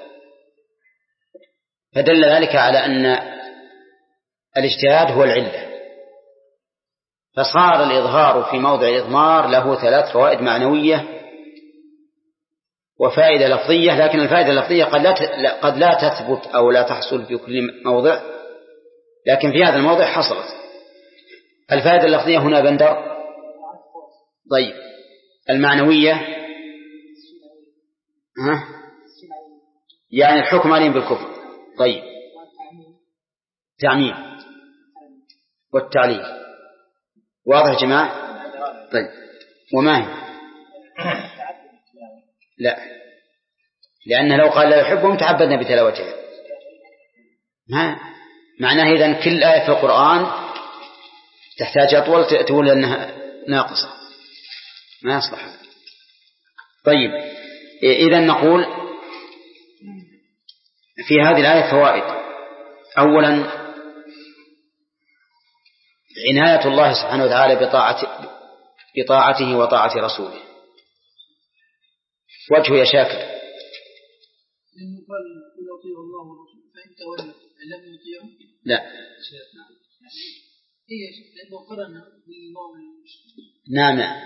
فدل ذلك على أن الاجتهاد هو العلة. فصار الإظهار في موضع الإضمار له ثلاث فوائد معنوية وفائدة لفظية، لكن الفائدة اللفظية قد لا قد لا تثبت أو لا تحصل في كل موضع، لكن في هذا الموضع حصلت. الفائدة اللفظية هنا بندر. طيب، المعنوية ها؟ يعني الحكم عليهم بالكفر. طيب، تعميم والتعليل واضح يا جماعة؟ طيب، وما هي؟ لا، لأنه لو قال لا يحبهم تعبدنا بتلاوتها، ما معناه إذن كل آية في القرآن تحتاج أطول تقول أنها ناقصة، ما يصلح. طيب، إذن نقول في هذه الآية فوائد. أولا، عناية الله سبحانه وتعالى بطاعته, بطاعته وطاعة رسوله. وجهه يا شاكر؟ لا، نعم نعم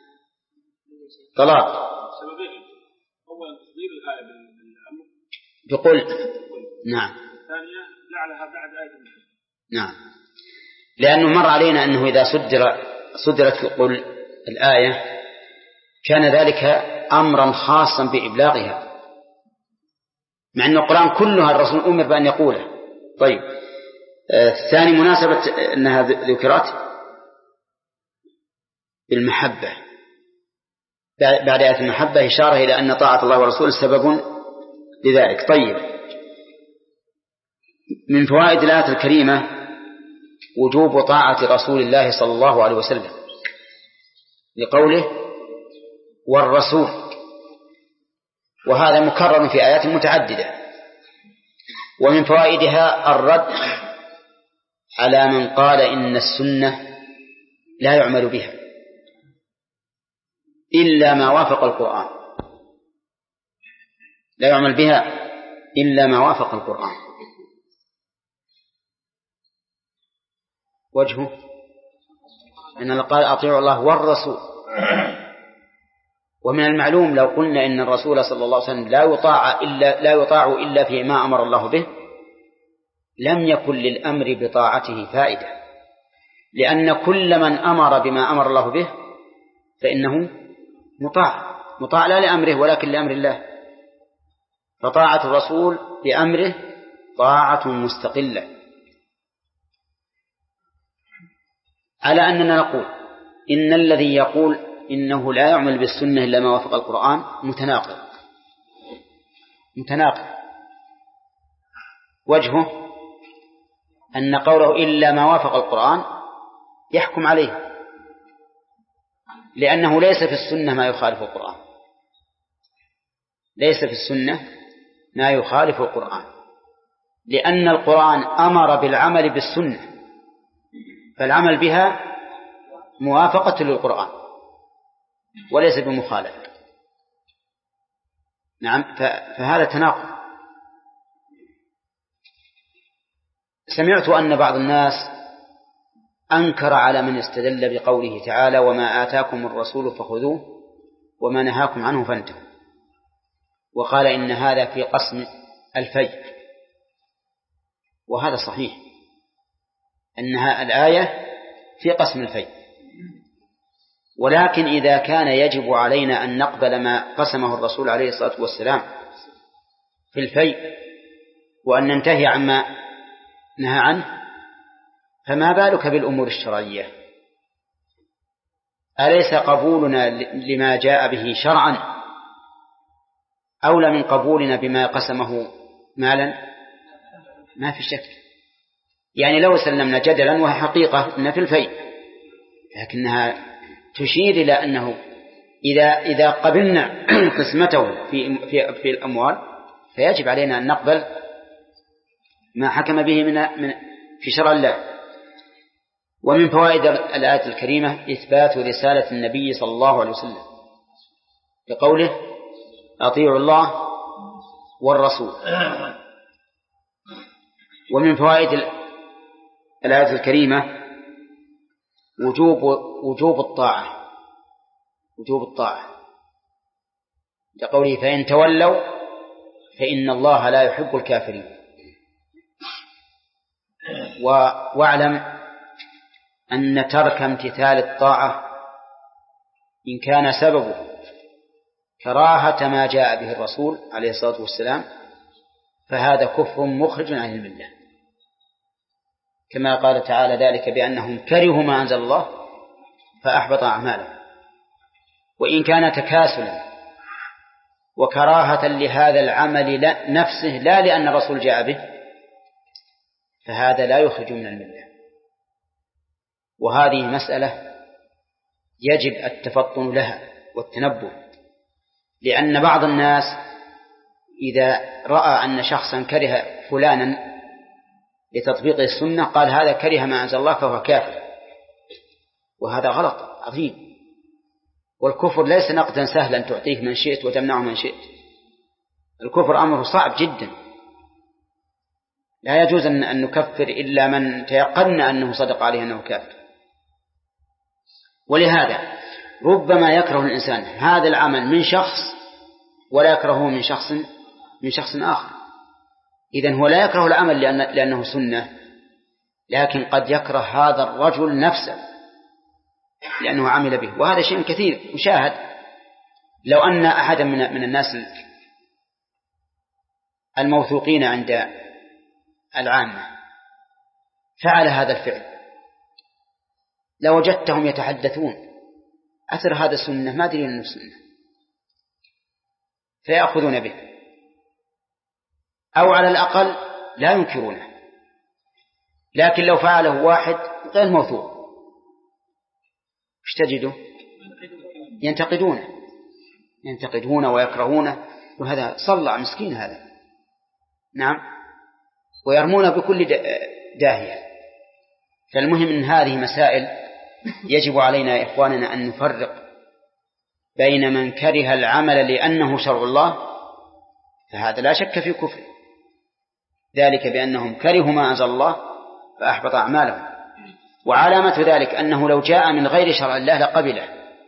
طلاق سببين، أولا تصدير الآية بالأمر بقول نعم، الثانية لعلها بعد آية المحبة. نعم، لأنه مر علينا أنه إذا صدر صدرت في قل الآية كان ذلك أمرا خاصا بإبلاغها، مع أن القرآن كلها الرسول أمر بأن يقوله. طيب الثاني آه مناسبة أنها ذكرت بالمحبة بعد آية المحبة، إشارة إلى أن طاعة الله ورسوله سبب لذلك. طيب من فوائد الآية الكريمة وجوب طاعة رسول الله صلى الله عليه وسلم لقوله والرسول، وهذا مكرر في آيات متعددة. ومن فوائدها الرد على من قال إن السنة لا يعمل بها إلا ما وافق القرآن، لا يعمل بها إلا ما وافق القرآن. وجهه أن قال أطيعوا الله والرسول، ومن المعلوم لو قلنا إن الرسول صلى الله عليه وسلم لا يطاع إلا, لا يطاع إلا فيما أمر الله به لم يكن للأمر بطاعته فائدة، لأن كل من أمر بما أمر الله به فإنه مطاع، مطاع لا لأمره ولكن لأمر الله. فطاعة الرسول لأمره طاعة مستقلة، على أننا نقول إن الذي يقول إنه لا يعمل بالسنة إلا ما وافق القرآن متناقض متناقض وجهه أن قوله إلا ما وافق القرآن يحكم عليه، لأنه ليس في السنة ما يخالف القرآن، ليس في السنة ما يخالف القرآن، لأن القرآن أمر بالعمل بالسنة، فالعمل بها موافقة للقرآن وليس بمخالفة. نعم، فهذا تناقض. سمعت أن بعض الناس أنكر على من استدل بقوله تعالى وما آتاكم الرسول فخذوه وما نهاكم عنه فانتهوا، وقال إن هذا في قسم الفيء، وهذا صحيح أنها الآية في قسم الفيء، ولكن إذا كان يجب علينا أن نقبل ما قسمه الرسول عليه الصلاة والسلام في الفيء وأن ننتهي عما نهى عنه، فما بالك بالأمور الشرعية؟ أليس قبولنا لما جاء به شرعا أولى من قبولنا بما قسمه مالا؟ ما في شك. يعني لو سلمنا جدلا وهي حقيقة إن في الفيء، لكنها تشير إلى أنه إذا إذا قبلنا قسمته في في في الأموال فيجب علينا أن نقبل ما حكم به من من في شرع الله. ومن فوائد الآية الكريمة إثبات رسالة النبي صلى الله عليه وسلم بقوله أطيعوا الله والرسول. ومن فوائد الآية الكريمة وجوب وجوب الطاعة وجوب الطاعة لقوله فإن تولوا فإن الله لا يحب الكافرين. واعلم أن ترك امتثال الطاعة إن كان سببه كراهة ما جاء به الرسول عليه الصلاة والسلام فهذا كفر مخرج عن الملة، كما قال تعالى ذلك بأنهم كرهوا ما أنزل الله فأحبط أعمالهم. وإن كان تكاسلا وكراهة لهذا العمل نفسه لا لأن الرسول جاء به فهذا لا يخرج من الملة. وهذه مسألة يجب التفطن لها والتنبه، لأن بعض الناس إذا رأى أن شخصا كره فلانا لتطبيق السنة قال هذا كره ما أنزل الله فهو كافر، وهذا غلط عظيم. والكفر ليس نقدا سهلا تعطيه من شئت وتمنعه من شئت، الكفر أمره صعب جدا. لا يجوز أن نكفر إلا من تيقنا أنه صدق عليه أنه كافر. ولهذا ربما يكره الإنسان هذا العمل من شخص ولا يكرهه من شخص من شخص آخر. إذن هو لا يكره العمل لأن لأنه سنة، لكن قد يكره هذا الرجل نفسه لأنه عمل به، وهذا شيء كثير مشاهد. لو أن أحدا من من الناس الموثوقين عند العامة فعل هذا الفعل لوجدتهم يتحدثون أثر هذا السنة ما أدري أنه السنة، فيأخذون به، أو على الأقل لا ينكرونه. لكن لو فعله واحد غير موثوق ايش تجده؟ ينتقدونه ينتقدونه ويكرهونه، وهذا صلع مسكين هذا. نعم، ويرمونه بكل داهية. فالمهم أن هذه مسائل يجب علينا يا إخواننا أن نفرق بين من كره العمل لأنه شرع الله، فهذا لا شك في كفره، ذلك بأنهم كرهوا ما أنزل الله فأحبط أعمالهم، وعلامة ذلك أنه لو جاء من غير شرع الله لقبله،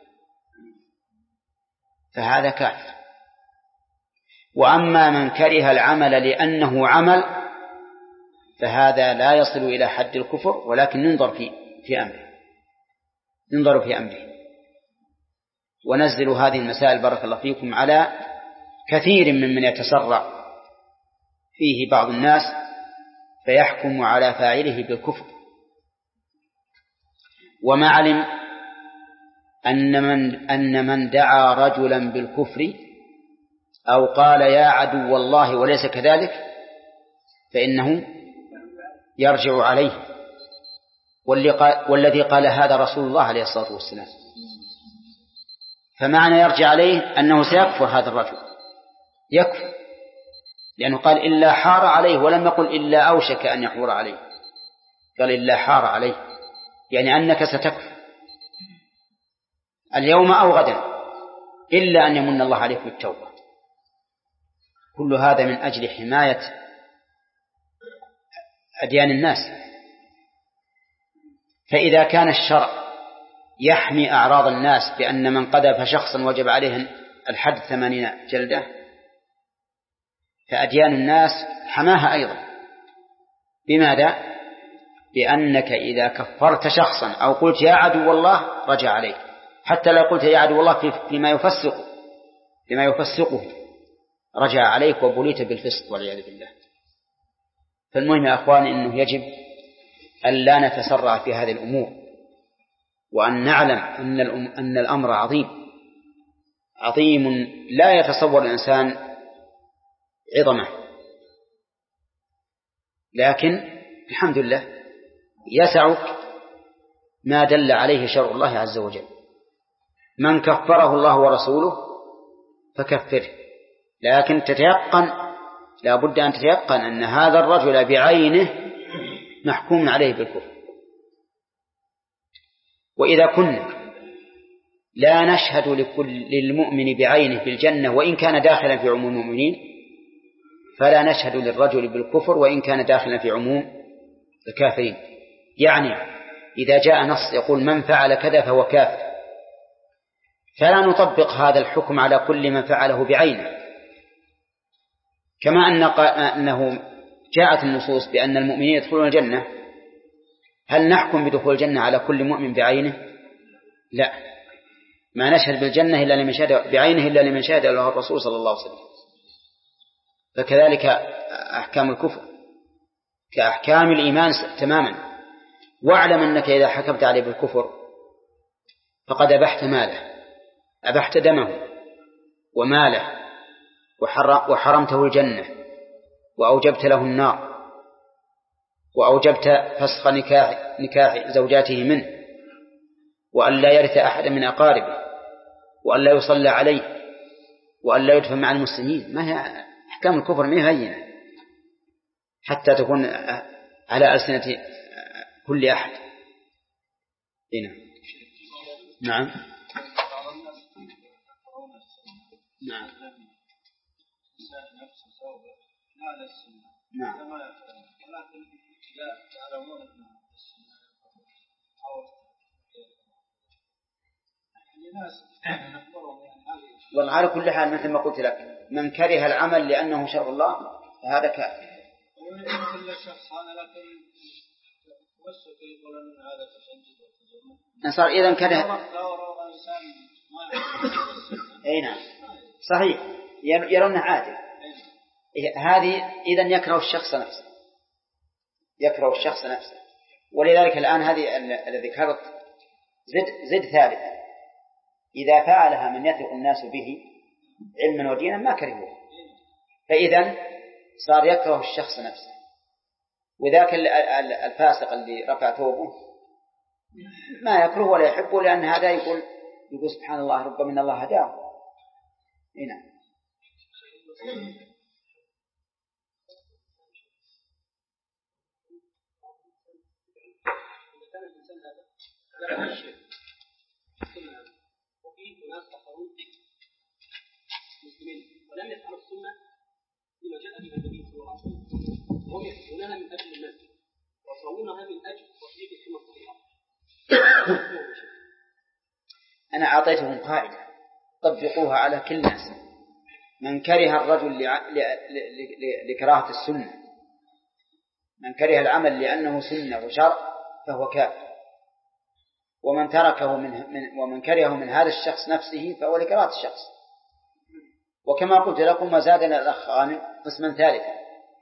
فهذا كافر. وأما من كره العمل لأنه عمل فهذا لا يصل إلى حد الكفر، ولكن ننظر في في أمره ننظر في أمره ونزل هذه المسائل بارك الله فيكم على كثير ممن يتسرع فيه بعض الناس فيحكم على فاعله بالكفر. وما علم أن من, أن من دعا رجلا بالكفر أو قال يا عدو الله وليس كذلك فإنه يرجع عليه، والذي قال هذا رسول الله عليه الصلاة والسلام. فمعنى يرجع عليه أنه سيكفر هذا الرجل، يكفر، لأنه قال إلا حار عليه، ولم يقل إلا أوشك أن يحور عليه، قال إلا حار عليه، يعني أنك ستكفر اليوم أو غدا إلا أن يمن الله عليك بالتوبة. كل هذا من أجل حماية أديان الناس. فإذا كان الشرع يحمي أعراض الناس بأن من قذف شخصا وجب عليه الحد ثمانين جلدة، فأديان الناس حماها أيضا. بماذا؟ بأنك إذا كفرت شخصا أو قلت يا عدو الله رجع عليك، حتى لو قلت يا عدو الله فيما يفسق فيما يفسقه رجع عليك وبليت بالفسق والعياذ بالله. فالمهم يا أخوان إنه يجب أن لا نتسرع في هذه الأمور، وأن نعلم أن أن الأمر عظيم عظيم لا يتصور الإنسان عظمه، لكن الحمد لله يسعك ما دل عليه شرع الله عز وجل. من كفره الله ورسوله فكفره، لكن تتيقن لا بد أن تتيقن أن هذا الرجل بعينه محكوم عليه بالكفر. وإذا كنا لا نشهد لكل للمؤمن بعينه بالجنة وإن كان داخلا في عموم المؤمنين، فلا نشهد للرجل بالكفر وإن كان داخلا في عموم الكافرين. يعني إذا جاء نص يقول من فعل كذا فهو كافر، فلا نطبق هذا الحكم على كل من فعله بعينه. كما أن أنه جاءت النصوص بأن المؤمنين يدخلون الجنة، هل نحكم بدخول الجنة على كل مؤمن بعينه؟ لا، ما نشهد بالجنة إلا لمن شهد بعينه إلا لمن شهد له الرسول صلى الله عليه وسلم. فكذلك أحكام الكفر كأحكام الإيمان تماما. واعلم أنك إذا حكمت عليه بالكفر فقد أبحت ماله، أبحت دمه وماله، وحرمته الجنة، وأوجبت له النار، وأوجبت فسخ نكاح, نكاح زوجاته منه، وأن لا يرث أحد من أقاربه، وأن لا يصلى عليه، وأن لا يدفن مع المسلمين. ما هي أحكام الكفر ما هي هينة حتى تكون على ألسنة كل أحد. هنا. نعم نعم هذا السنة. نعم. ولكن إذا يعلمون أن السنة أو والله على كل حال مثل ما قلت لك من كره العمل لأنه شرع الله فهذا كافر. صار إذا كره أي نعم صحيح يرونه عادل. هذه إذا يكره الشخص نفسه يكره الشخص نفسه. ولذلك الآن هذه الذي ذكرت زد زد ثالثا إذا فعلها من يثق الناس به علما ودينا ما كرهوه فإذا صار يكره الشخص نفسه. وذاك الفاسق اللي رفع ثوبه ما يكره ولا يحبه لأن هذا يقول يقول سبحان الله ربما من الله هداه. هنا وفي ناس آخرون مسلمين ولم يفعلوا السنة بما جاء بها النبي صلى الله عليه وسلم وهم يفعلونها من أجل الناس ويصونها من أجل تطبيق السنة الصحيحة. أنا أعطيتهم قاعدة طبقوها على كل الناس. من كره الرجل لكراهة السنة من كره العمل لأنه سنة وشرع فهو كافر. ومن تركه من, من ومن كرهه من هذا الشخص نفسه فهو لكراهة الشخص. وكما قلت لكم ما زادنا الأخ غانم قسما ثالثا.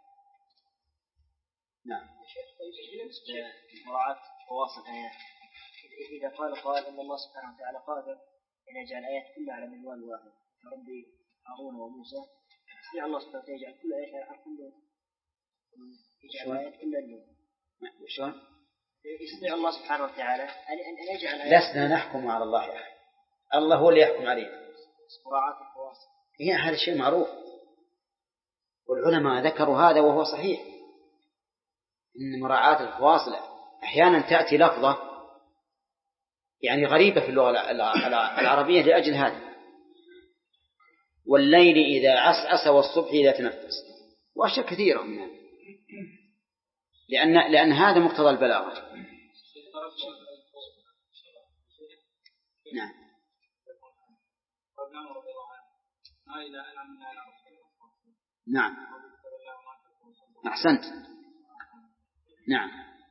نعم. مراعاة فواصل الآيات إذا قال قال إن الله سبحانه وتعالى قادر أن يجعل الآيات كلها على منوال واحد كربي هارون وموسى يستطيع الله سبحانه وتعالى يجعل كل آية على كل يجعل الآيات كلها اليوم. وشون؟ يستطيع الله سبحانه وتعالى أن يجعل لسنا نحكم على الله يا أخي الله هو اللي يحكم عليه. مراعاة الفواصل هي هذا الشيء معروف والعلماء ذكروا هذا وهو صحيح إن مراعاة الفواصل أحيانا تأتي لفظة يعني غريبة في اللغة العربية لأجل هذا. والليل إذا عسعس والصبح إذا تنفس وأشياء كثيرة من هذا لأن, لأن هذا مقتضى البلاغة. نعم. نعم أحسنت. نعم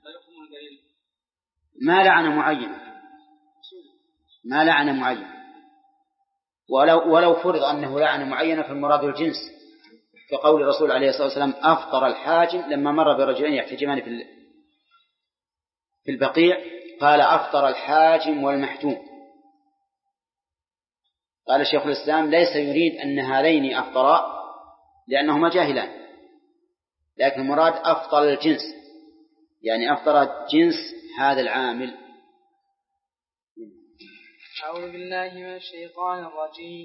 ما لعن معين ما لعن معين ولو, ولو فرض أنه لعن معين فالمراد الجنس كقول الرسول عليه الصلاة والسلام أفطر الحاجم لما مر برجلين يحتجمان في في البقيع قال أفطر الحاجم والمحتوم. قال شيخ الإسلام ليس يريد أن هذين أفطرا لأنهما جاهلان لكن المراد أفطر الجنس يعني أفطر جنس هذا العامل. أعوذ بالله من الشيطان الرجيم.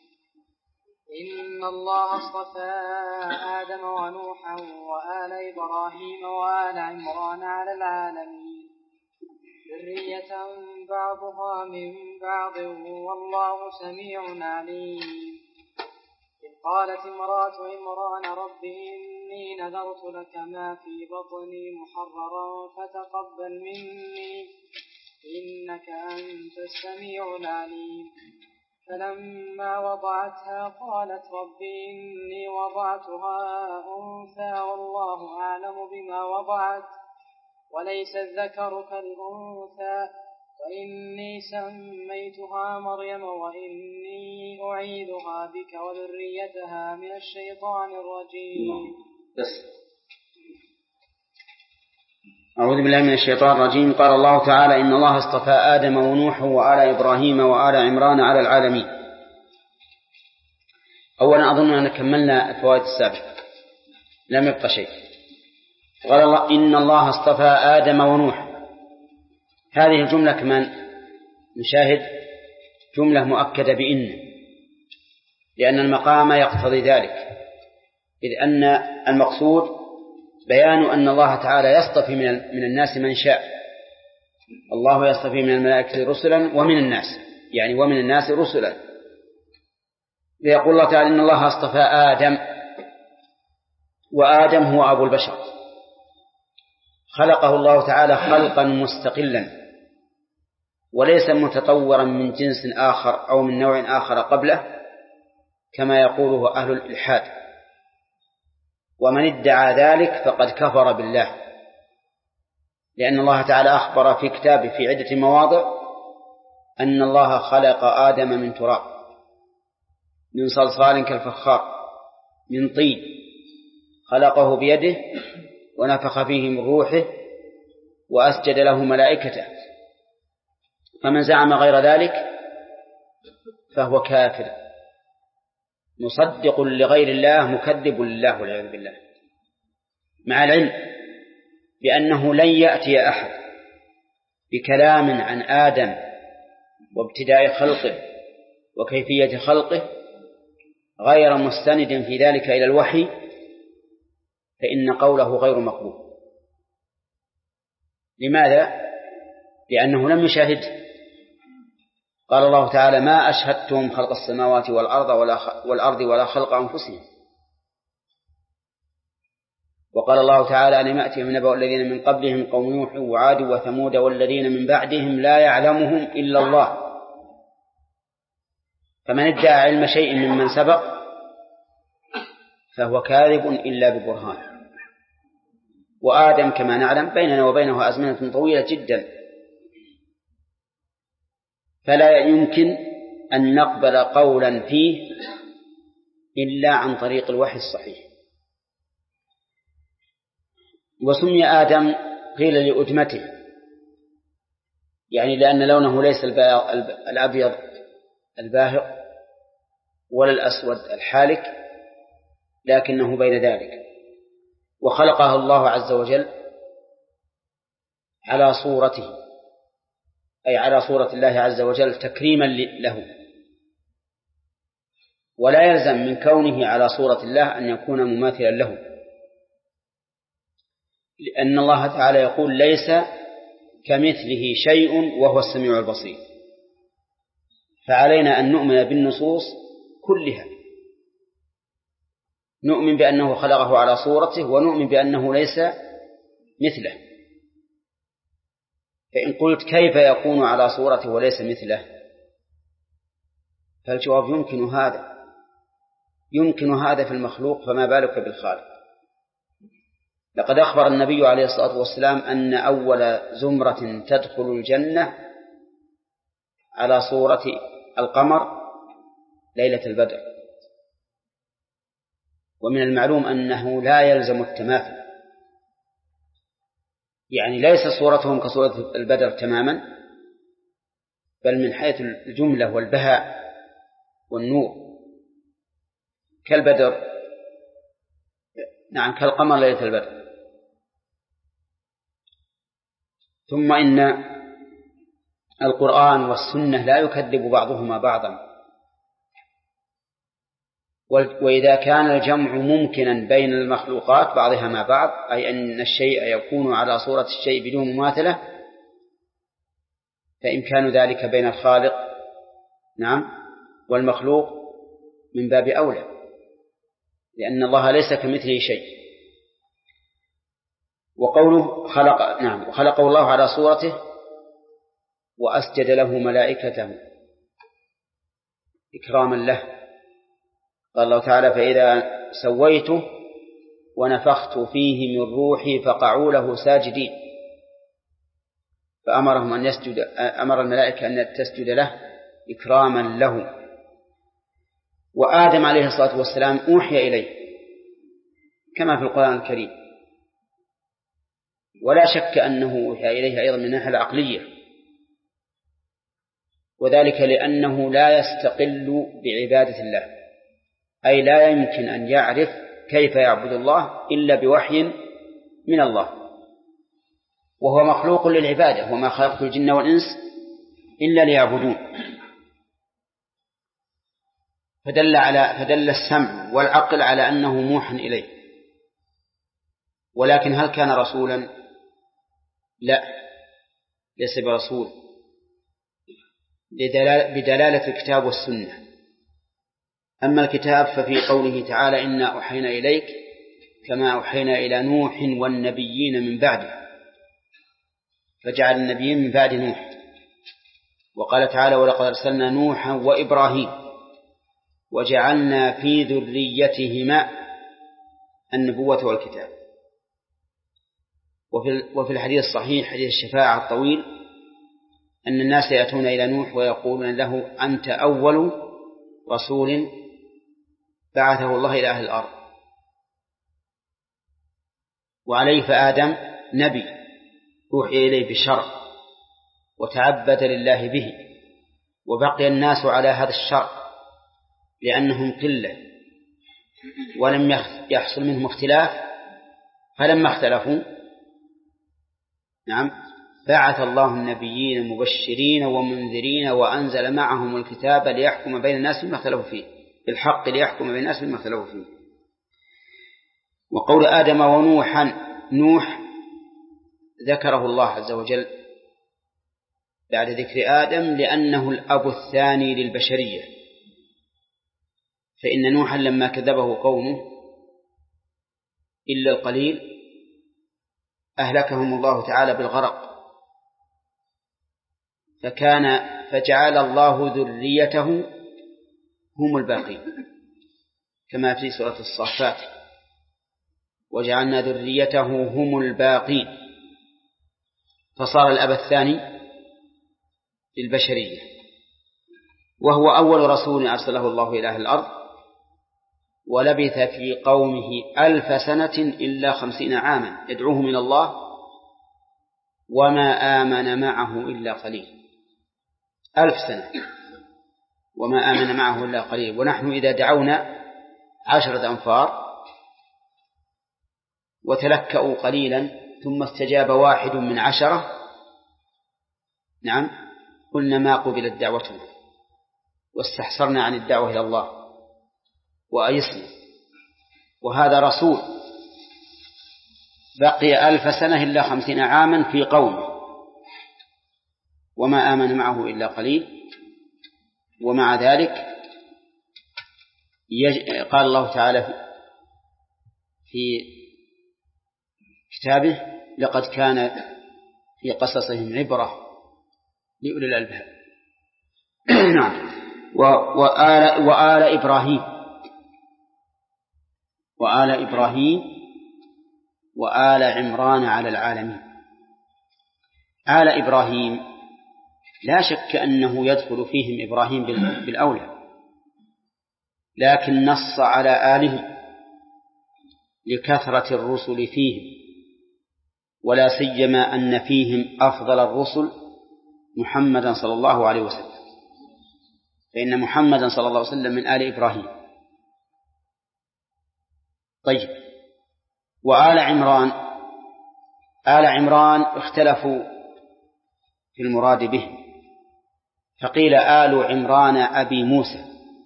إن الله اصطفى آدم ونوحا وآل إبراهيم وآل عمران على العالمين ذرية بعضها من بعض والله سميع عليم. إذ قالت امرأة عمران رب إني نذرت لك ما في بطني محررا فتقبل مني إنك أنت السميع العليم. فلما وضعتها قالت رب إني وضعتها أنثى والله أعلم بما وضعت وليس الذكر كالأنثى وإني سميتها مريم وإني أعيذها بك وذريتها من الشيطان الرجيم. بس. أعوذ بالله من الشيطان الرجيم. قال الله تعالى إن الله اصطفى آدم ونوح وآل إبراهيم وآل عمران على العالمين. أولا أظن أن كملنا الفوائد السابقة لم يبقى شيء. قال الله إن الله اصطفى آدم ونوح. هذه الجملة كمان نشاهد جملة مؤكدة بإن لأن المقام يقتضي ذلك إذ أن المقصود بيان أن الله تعالى يصطفي من الناس من شاء. الله يصطفي من الملائكة رسلا ومن الناس يعني ومن الناس رسلا. فيقول الله تعالى إن الله اصطفى آدم وآدم هو أبو البشر، خلقه الله تعالى خلقا مستقلا وليس متطورا من جنس آخر أو من نوع آخر قبله كما يقوله أهل الإلحاد، ومن ادعى ذلك فقد كفر بالله، لأن الله تعالى أخبر في كتابه في عدة مواضع أن الله خلق آدم من تراب من صلصال كالفخار من طين خلقه بيده ونفخ فيه من روحه وأسجد له ملائكته، فمن زعم غير ذلك فهو كافر مصدق لغير الله مكذب لله والعياذ بالله، مع العلم بأنه لن يأتي أحد بكلام عن آدم وابتداء خلقه وكيفية خلقه غير مستند في ذلك إلى الوحي، فإن قوله غير مقبول. لماذا؟ لأنه لم يشاهده. قال الله تعالى: ما أشهدتم خلق السماوات والأرض ولا والأرض ولا خلق أنفسهم. وقال الله تعالى: ألم يأتهم نبأ الذين من قبلهم قوم نوح وعاد وثمود والذين من بعدهم لا يعلمهم إلا الله. فمن ادعى علم شيء ممن سبق فهو كاذب إلا ببرهان. وآدم كما نعلم بيننا وبينه أزمنة طويلة جدا، فلا يمكن أن نقبل قولا فيه إلا عن طريق الوحي الصحيح. وسمي آدم قيل لأدمته، يعني لأن لونه ليس الأبيض الباهق ولا الأسود الحالك، لكنه بين ذلك. وخلقه الله عز وجل على صورته، أي على صورة الله عز وجل تكريما له، ولا يلزم من كونه على صورة الله أن يكون مماثلا له، لأن الله تعالى يقول: ليس كمثله شيء وهو السميع البصير. فعلينا أن نؤمن بالنصوص كلها، نؤمن بأنه خلقه على صورته ونؤمن بأنه ليس مثله. فإن قلت كيف يكون على صورته وليس مثله، فالجواب يمكن هذا، يمكن هذا في المخلوق، فما بالك بالخالق. لقد أخبر النبي عليه الصلاة والسلام أن أول زمرة تدخل الجنة على صورة القمر ليلة البدر. ومن المعلوم أنه لا يلزم التماثل، يعني ليس صورتهم كصورة البدر تماما، بل من حيث الجملة والبهاء والنور كالبدر، نعم كالقمر ليلة البدر. ثم إن القرآن والسنة لا يكذب بعضهما بعضا، وإذا كان الجمع ممكنا بين المخلوقات بعضها مع بعض، أي أن الشيء يكون على صورة الشيء بدون مماثلة، فإمكان ذلك بين الخالق نعم والمخلوق من باب أولى، لأن الله ليس كمثله شيء. وقوله خلق نعم وخلقه الله على صورته وأسجد له ملائكته إكراما له. قال الله تعالى: فإذا سويته ونفخت فيه من روحي فقعوا له ساجدين. فأمرهم أن يسجد، أمر الملائكة أن تسجد له إكراما له. وآدم عليه الصلاة والسلام أوحي إليه كما في القرآن الكريم، ولا شك أنه أوحي إليه أيضا من الناحية العقلية، وذلك لأنه لا يستقل بعبادة الله، أي لا يمكن أن يعرف كيف يعبد الله إلا بوحي من الله، وهو مخلوق للعبادة: وما خلقت الجن والإنس إلا ليعبدون. فدل على فدل السمع والعقل على أنه موحى إليه. ولكن هل كان رسولا؟ لا، ليس برسول، بدلالة الكتاب والسنة. أما الكتاب ففي قوله تعالى: إنا أوحينا إليك كما أوحينا إلى نوح والنبيين من بعده، فجعل النبيين من بعد نوح. وقال تعالى ولقد أرسلنا نوحا وإبراهيم وجعلنا في ذريتهما النبوة والكتاب. وفي الحديث الصحيح حديث الشفاعة الطويل أن الناس يأتون إلى نوح ويقولون له أنت أول رسول بعثه الله إلى أهل الأرض، وعليه فآدم نبي أوحي إليه بالشرع وتعبد لله به، وبقي الناس على هذا الشرع لأنهم قلة ولم يحصل منهم اختلاف، فلما اختلفوا نعم بعث الله النبيين مبشرين ومنذرين وأنزل معهم الكتاب ليحكم بين الناس فيما اختلفوا فيه، بالحق ليحكم بين الناس فيما اختلفوا فيه. وقول آدم ونوحا، نوح ذكره الله عز وجل بعد ذكر آدم لأنه الأب الثاني للبشرية، فإن نوحا لما كذبه قومه إلا القليل أهلكهم الله تعالى بالغرق، فكان فجعل الله ذريته هم الباقين كما في سورة الصافات وجعلنا ذريته هم الباقين، فصار الأب الثاني للبشرية، وهو أول رسول أرسله الله إلى أهل الأرض، ولبث في قومه ألف سنة إلا خمسين عاما يدعوهم إلى الله وما آمن معه إلا قليل. ألف سنة وما آمن معه إلا قليل. ونحن إذا دعونا عشرة أنفار وتلكأوا قليلا ثم استجاب واحد من عشرة نعم قلنا ما قبلت دعوتنا واستحسرنا عن الدعوة إلى الله وأيسنا. وهذا رسول بقي ألف سنة إلا خمسين عاما في قومه وما آمن معه إلا قليل، ومع ذلك يج... قال الله تعالى في كتابه لقد كان في قصصهم عبرة لأولي الألباب. نعم. وآل... وآل إبراهيم وآل إبراهيم وآل عمران على العالمين. آل إبراهيم لا شك أنه يدخل فيهم إبراهيم بالأولى، لكن نص على آله لكثرة الرسل فيهم، ولا سيما أن فيهم أفضل الرسل محمدا صلى الله عليه وسلم، فإن محمدا صلى الله عليه وسلم من آل إبراهيم. طيب، وآل عمران، آل عمران اختلفوا في المراد به، فقيل آل عمران أبي موسى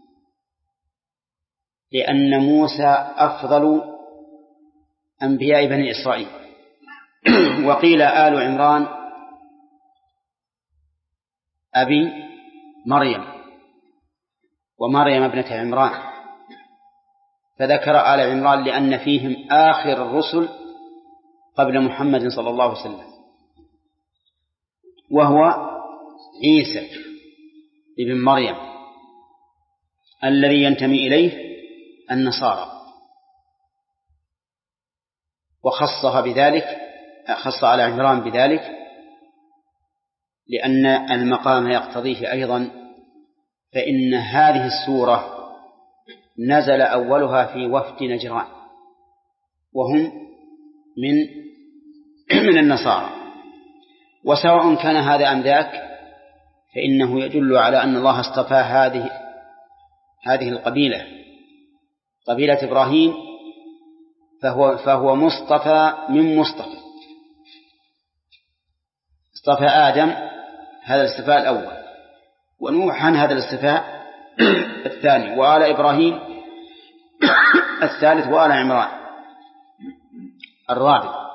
لأن موسى أفضل أنبياء بني إسرائيل، وقيل آل عمران أبي مريم ومريم ابنة عمران، فذكر آل عمران لأن فيهم آخر الرسل قبل محمد صلى الله عليه وسلم، وهو عيسى ابن مريم الذي ينتمي إليه النصارى، وخصها بذلك خص آل عمران بذلك لأن المقام يقتضيه أيضا، فإن هذه السورة نزل أولها في وفد نجران وهم من من النصارى، وسواء كان هذا أم ذاك فإنه يدل على أن الله اصطفى هذه هذه القبيلة قبيلة إبراهيم، فهو فهو مصطفى من مصطفى. اصطفى آدم هذا الاصطفاء الأول، ونوحا هذا الاصطفاء الثاني، وآل إبراهيم الثالث، وآل عمران الرابع.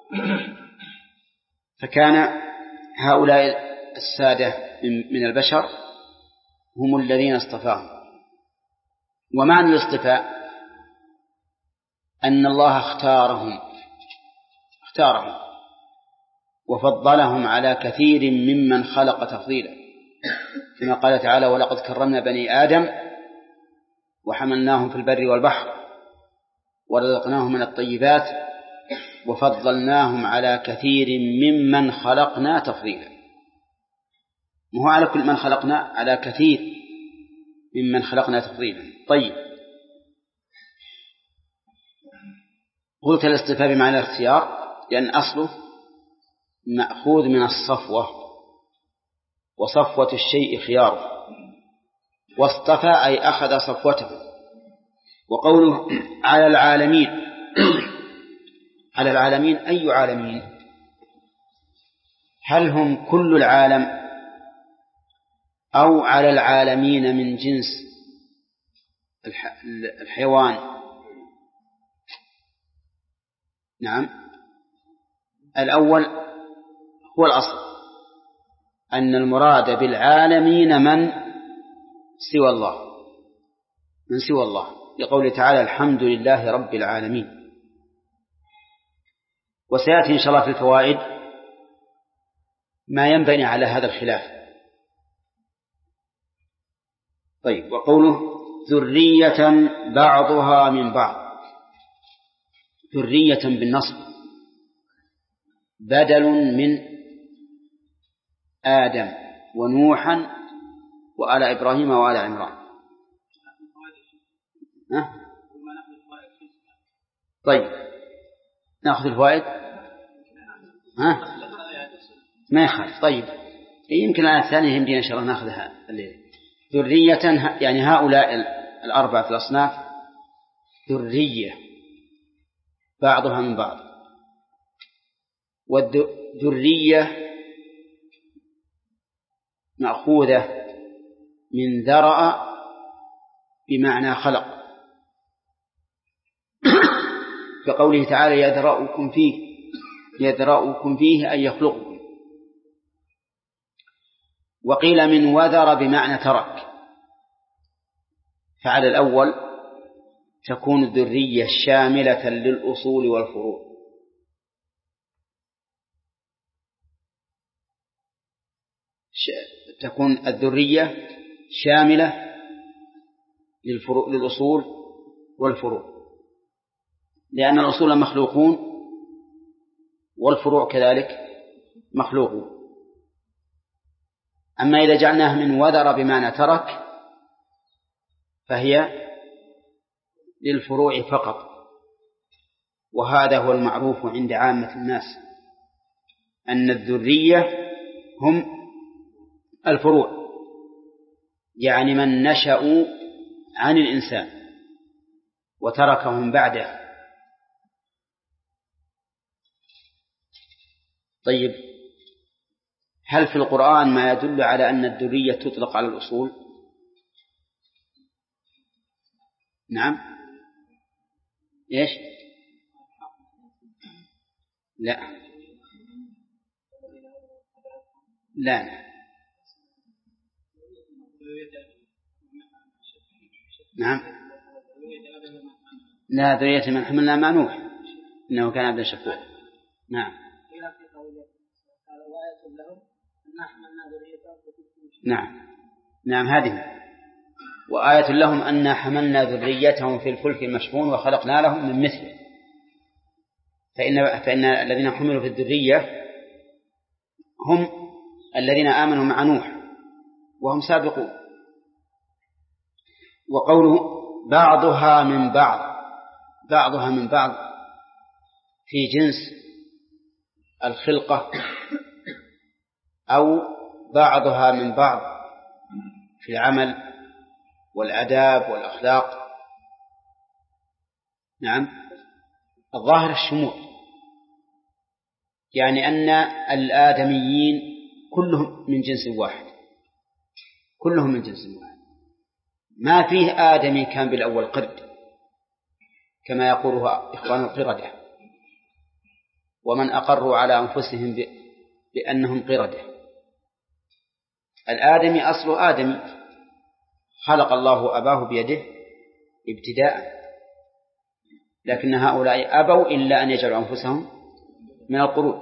فكان هؤلاء السادة من البشر هم الذين اصطفاهم. ومعنى الاصطفاء أن الله اختارهم اختارهم وفضلهم على كثير ممن خلق تفضيلا، كما قال تعالى: ولقد كرمنا بني آدم وحملناهم في البر والبحر ورزقناهم من الطيبات وفضلناهم على كثير ممن خلقنا تفضيلا. مو على كل من خلقنا، على كثير ممن خلقنا تفضيلا. طيب، قلت الاصطفاء بمعنى الاختيار لأن أصله مأخوذ من الصفوة، وصفوة الشيء خياره، واصطفى أي أخذ صفوته. وقوله على العالمين على العالمين أي عالمين؟ هل هم كل العالم أو على العالمين من جنس الحيوان؟ نعم، الأول هو الأصل، أن المراد بالعالمين من سوى الله من سوى الله لقوله تعالى: الحمد لله رب العالمين. وسيأتي إن شاء الله في الفوائد ما ينبني على هذا الخلاف. طيب، وقوله ذرية بعضها من بعض، ذرية بالنصب بدل من آدم ونوحا وآل إبراهيم وآل عمران. ها؟ طيب، نأخذ الفوائد. ها؟ ما يخالف. طيب، يمكن الآية الثانية يمكن إن شاء الله نأخذها الليلة. ذرية يعني هؤلاء الأربعة الأصناف ذرية بعضها من بعض. والذرية مأخوذة من ذرأ بمعنى خلق، كقوله تعالى: يذرأكم فيه يذرأكم فيه أي يخلقكم. وقيل من وذر بمعنى ترك، فعلى الأول تكون الذرية شاملة للأصول والفروع، تكون الذرية شاملة للفروع للأصول والفروع، لأن الأصول مخلوقون والفروع كذلك مخلوقون. أما إذا جعلناها من وذر بمعنى ترك فهي للفروع فقط، وهذا هو المعروف عند عامة الناس أن الذرية هم الفروع، يعني من نشأوا عن الإنسان وتركهم بعده. طيب، هل في القرآن ما يدل على أن الذرية تطلق على الأصول؟ نعم. إيش؟ لا لا نعم لا ذرية من حملنا مع نوح إنه كان عبدا شكورا. نعم نعم نعم هذه. وآية لهم أن حملنا ذريتهم في الفلك المشحون وخلقنا لهم من مثله. فإن, فإن الذين حملوا في الذرية هم الذين آمنوا مع نوح وهم سابقون. وقوله بعضها من بعض، بعضها من بعض في جنس الخلقة أو بعضها من بعض في العمل والآداب والأخلاق. نعم، الظاهر الشمول، يعني أن الآدميين كلهم من جنس واحد، كلهم من جنس واحد، ما فيه آدمي كان بالأول قرد كما يقوله إخوان القردة، ومن أقروا على أنفسهم بأنهم قردة. الآدمي أصله آدمي، خلق الله أباه بيده ابتداء، لكن هؤلاء أبوا إلا أن يجعلوا أنفسهم من القرود.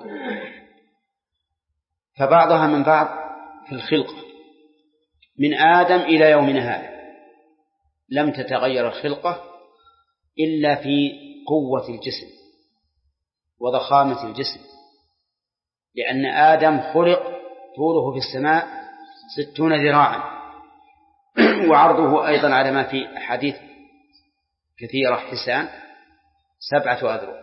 فبعضها من بعض في الخلقة، من آدم إلى يومنا هذا لم تتغير الخلقة إلا في قوة الجسم وضخامة الجسم، لأن آدم خلق طوله في السماء ستون ذراعا وعرضه أيضا على ما في حديث كثيرة حسان سبعة أذرع.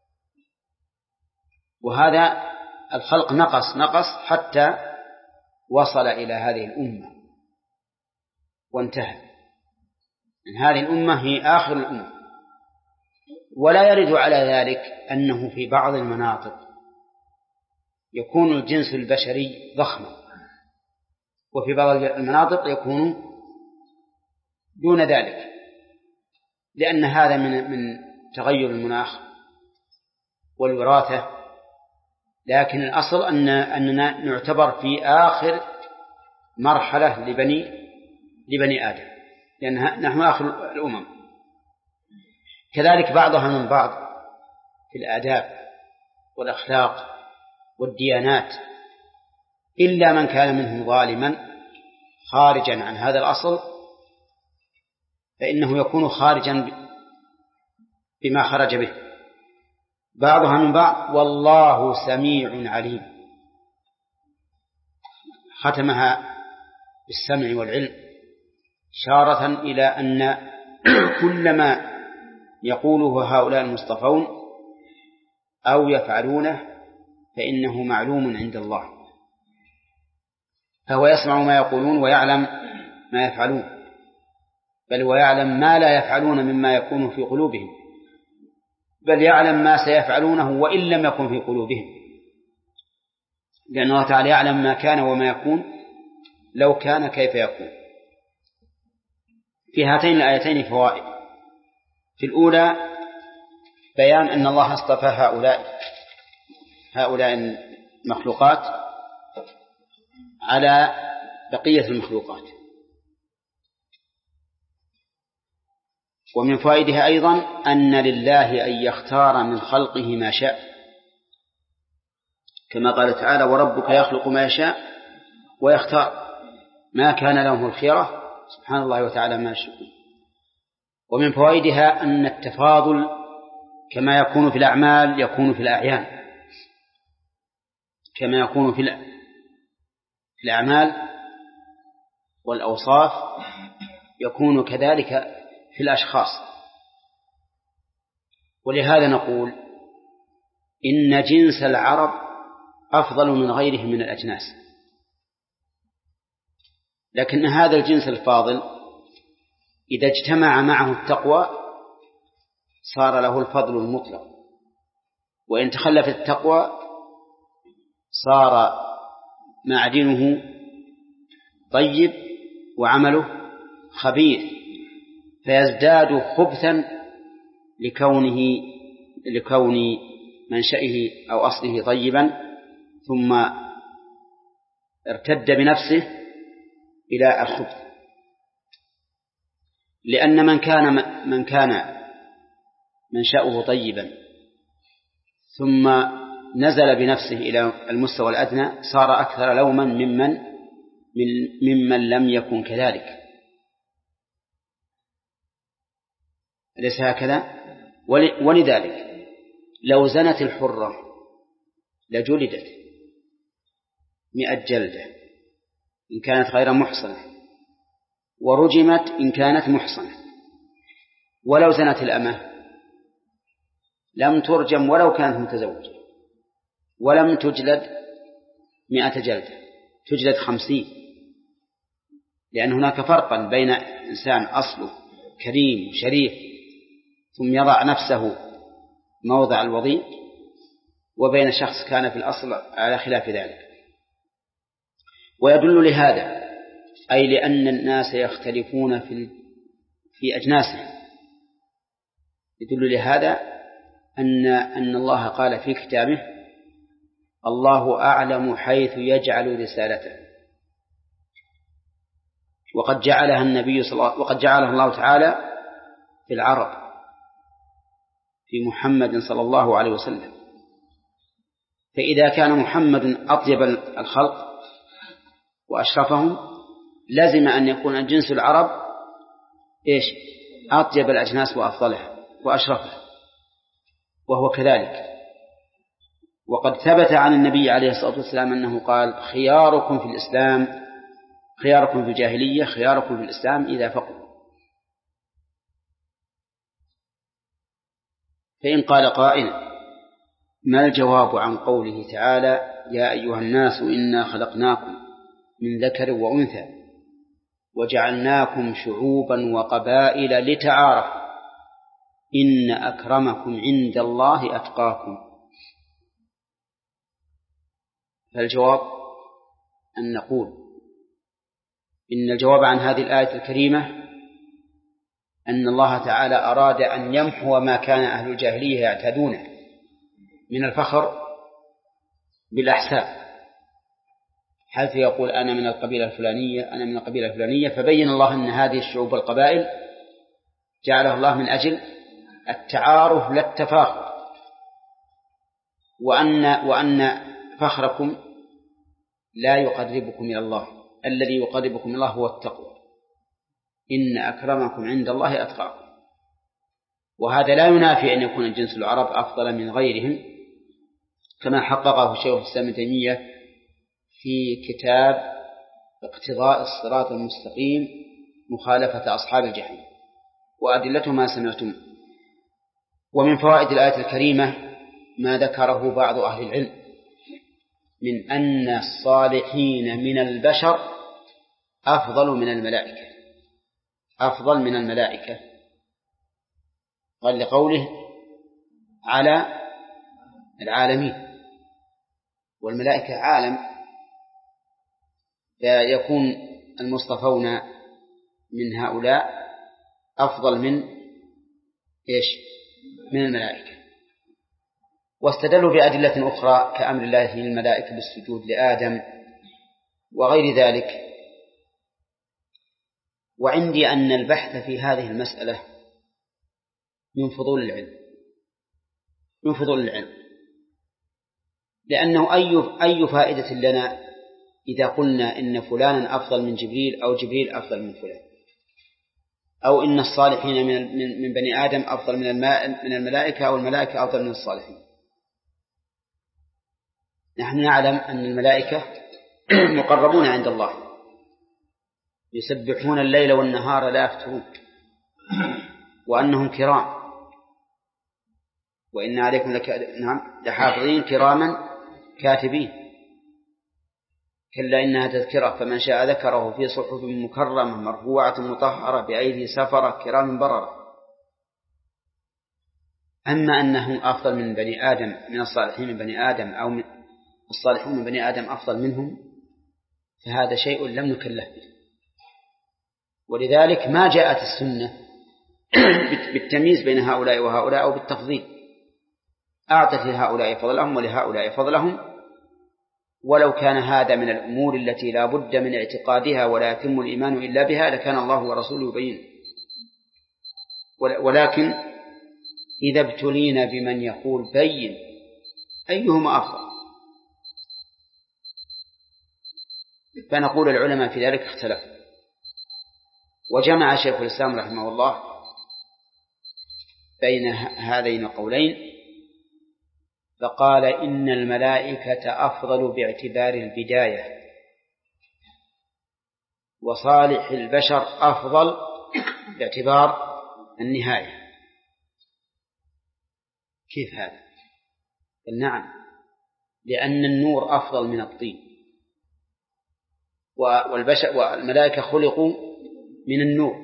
وهذا الخلق نقص نقص حتى وصل إلى هذه الأمة وانتهى. من هذه الأمة هي آخر الأمة. ولا يرد على ذلك أنه في بعض المناطق يكون الجنس البشري ضخما وفي بعض المناطق يكون دون ذلك، لأن هذا من من تغير المناخ والوراثة. لكن الأصل أن أننا نعتبر في آخر مرحلة لبني لبني آدم، لأن نحن آخر الأمم. كذلك بعضها من بعض في الآداب والأخلاق والديانات، إلا من كان منهم ظالما خارجا عن هذا الأصل فإنه يكون خارجا بما خرج به. بعضها من بعض والله سميع عليم، ختمها بالسمع والعلم إشارة إلى أن كل ما يقوله هؤلاء المصطفون أو يفعلونه فإنه معلوم عند الله، فهو يسمع ما يقولون ويعلم ما يفعلون، بل ويعلم ما لا يفعلون مما يكون في قلوبهم، بل يعلم ما سيفعلونه وإن لم يكن في قلوبهم، لأن الله تعالى يعلم ما كان وما يكون لو كان كيف يكون. في هاتين الآيتين فوائد. في الأولى بيان أن الله اصطفى هؤلاء هؤلاء المخلوقات على بقية المخلوقات. ومن فوائدها أيضا أن لله أن يختار من خلقه ما شاء، كما قال تعالى وربك يخلق ما يشاء ويختار، ما كان لهم الخيرة سبحان الله وتعالى ما يشركون. ومن فوائدها أن التفاضل كما يكون في الأعمال يكون في الأعيان، كما يكون في الأعمال والأوصاف يكون كذلك في الأشخاص. ولهذا نقول إن جنس العرب أفضل من غيرهم من الأجناس، لكن هذا الجنس الفاضل إذا اجتمع معه التقوى صار له الفضل المطلق، وإن تخلف التقوى صار معدنه طيب وعمله خبيث، فيزداد خبثا لكونه لكون منشأه أو أصله طيبا ثم ارتد بنفسه إلى الخبث. لأن من كان من كان منشأه طيبا ثم نزل بنفسه إلى المستوى الأدنى صار أكثر لوما ممن ممن لم يكن كذلك. أليس هكذا؟ ولذلك لو زنت الحرة لجلدت مئة جلدة إن كانت غير محصنة، ورجمت إن كانت محصنة. ولو زنت الأمة لم ترجم ولو كانت متزوجة، ولم تجلد مئة جلدة، تجلد خمسين، لأن هناك فرقا بين إنسان أصله كريم وشريف ثم يضع نفسه موضع الوضيء، وبين شخص كان في الأصل على خلاف ذلك. ويدل لهذا أي لأن الناس يختلفون في في أجناسهم، يدل لهذا أن أن الله قال في كتابه الله أعلم حيث يجعل رسالته، وقد جعلها النبي صلى الله وقد جعلها الله تعالى في العرب، في محمد صلى الله عليه وسلم. فإذا كان محمد أطيب الخلق وأشرفهم لازم أن يكون جنس العرب إيش؟ أطيب الأجناس وأفضلها وأشرفها، وهو كذلك. وقد ثبت عن النبي عليه الصلاة والسلام أنه قال: خياركم في الإسلام خياركم في الجاهلية خياركم في الإسلام إذا فقهوا. فإن قال قائل: ما الجواب عن قوله تعالى: يا أيها الناس إنا خلقناكم من ذكر وأنثى وجعلناكم شعوبا وقبائل لتعارفوا إن أكرمكم عند الله أتقاكم؟ فالجواب أن نقول إن الجواب عن هذه الآية الكريمة أن الله تعالى أراد أن يمحو ما كان أهل الجاهلية يعتادونه من الفخر بالأحساب، حيث يقول: أنا من القبيلة الفلانية أنا من القبيلة الفلانية. فبين الله أن هذه الشعوب والقبائل جعله الله من أجل التعارف لا التفاخر، وأن وأن فخركم لا يقربكم إلى الله، الذي يقربكم إلى الله هو التقوى، إن أكرمكم عند الله أتقاكم. وهذا لا ينافي أن يكون الجنس العرب أفضل من غيرهم، كما حققه شيخ الإسلام ابن تيمية في كتاب اقتضاء الصراط المستقيم مخالفة أصحاب الجحيم، وأدلته ما سمعتم. ومن فوائد الآية الكريمة ما ذكره بعض أهل العلم من أن الصالحين من البشر أفضل من الملائكة أفضل من الملائكة قال لقوله: على العالمين، والملائكة عالم، فيكون المصطفون من هؤلاء أفضل من إيش؟ من الملائكة. واستدلوا بأدلة أخرى كأمر الله للملائكة بالسجود لآدم وغير ذلك. وعندي أن البحث في هذه المسألة من فضول العلم من فضول العلم لأنه أي أي فائدة لنا إذا قلنا إن فلانا أفضل من جبريل أو جبريل أفضل من فلان، أو إن الصالحين من من بني آدم أفضل من من الملائكة أو الملائكة أفضل من الصالحين. نحن نعلم أن الملائكة مقربون عند الله، يسبحون الليل والنهار لا يفترون، وأنهم كرام، وإن عليكم لك... نعم لحافظين كراما كاتبين. كلا إنها تذكرة فمن شاء ذكره في صحف مكرمة مرفوعة مطهرة بأيدي سفرة كرام بررة. أما أنهم أفضل من بني آدم من الصالحين من بني آدم أو من الصالحون من بني آدم أفضل منهم، فهذا شيء لم نكلف به. ولذلك ما جاءت السنة بالتمييز بين هؤلاء وهؤلاء أو بالتفضيل، أعطت لهؤلاء فضلهم ولهؤلاء فضلهم، ولو كان هذا من الأمور التي لا بد من اعتقادها ولا يتم الإيمان إلا بها لكان الله ورسوله يبين. ولكن إذا ابتلينا بمن يقول بين أيهما أفضل، فنقول العلماء في ذلك اختلفوا. وجمع شيخ الإسلام رحمه الله بين هذين القولين فقال: إن الملائكة أفضل باعتبار البداية، وصالح البشر أفضل باعتبار النهاية. كيف هذا؟ نعم، لأن النور أفضل من الطين، والبشر والملائكة خلقوا من النور،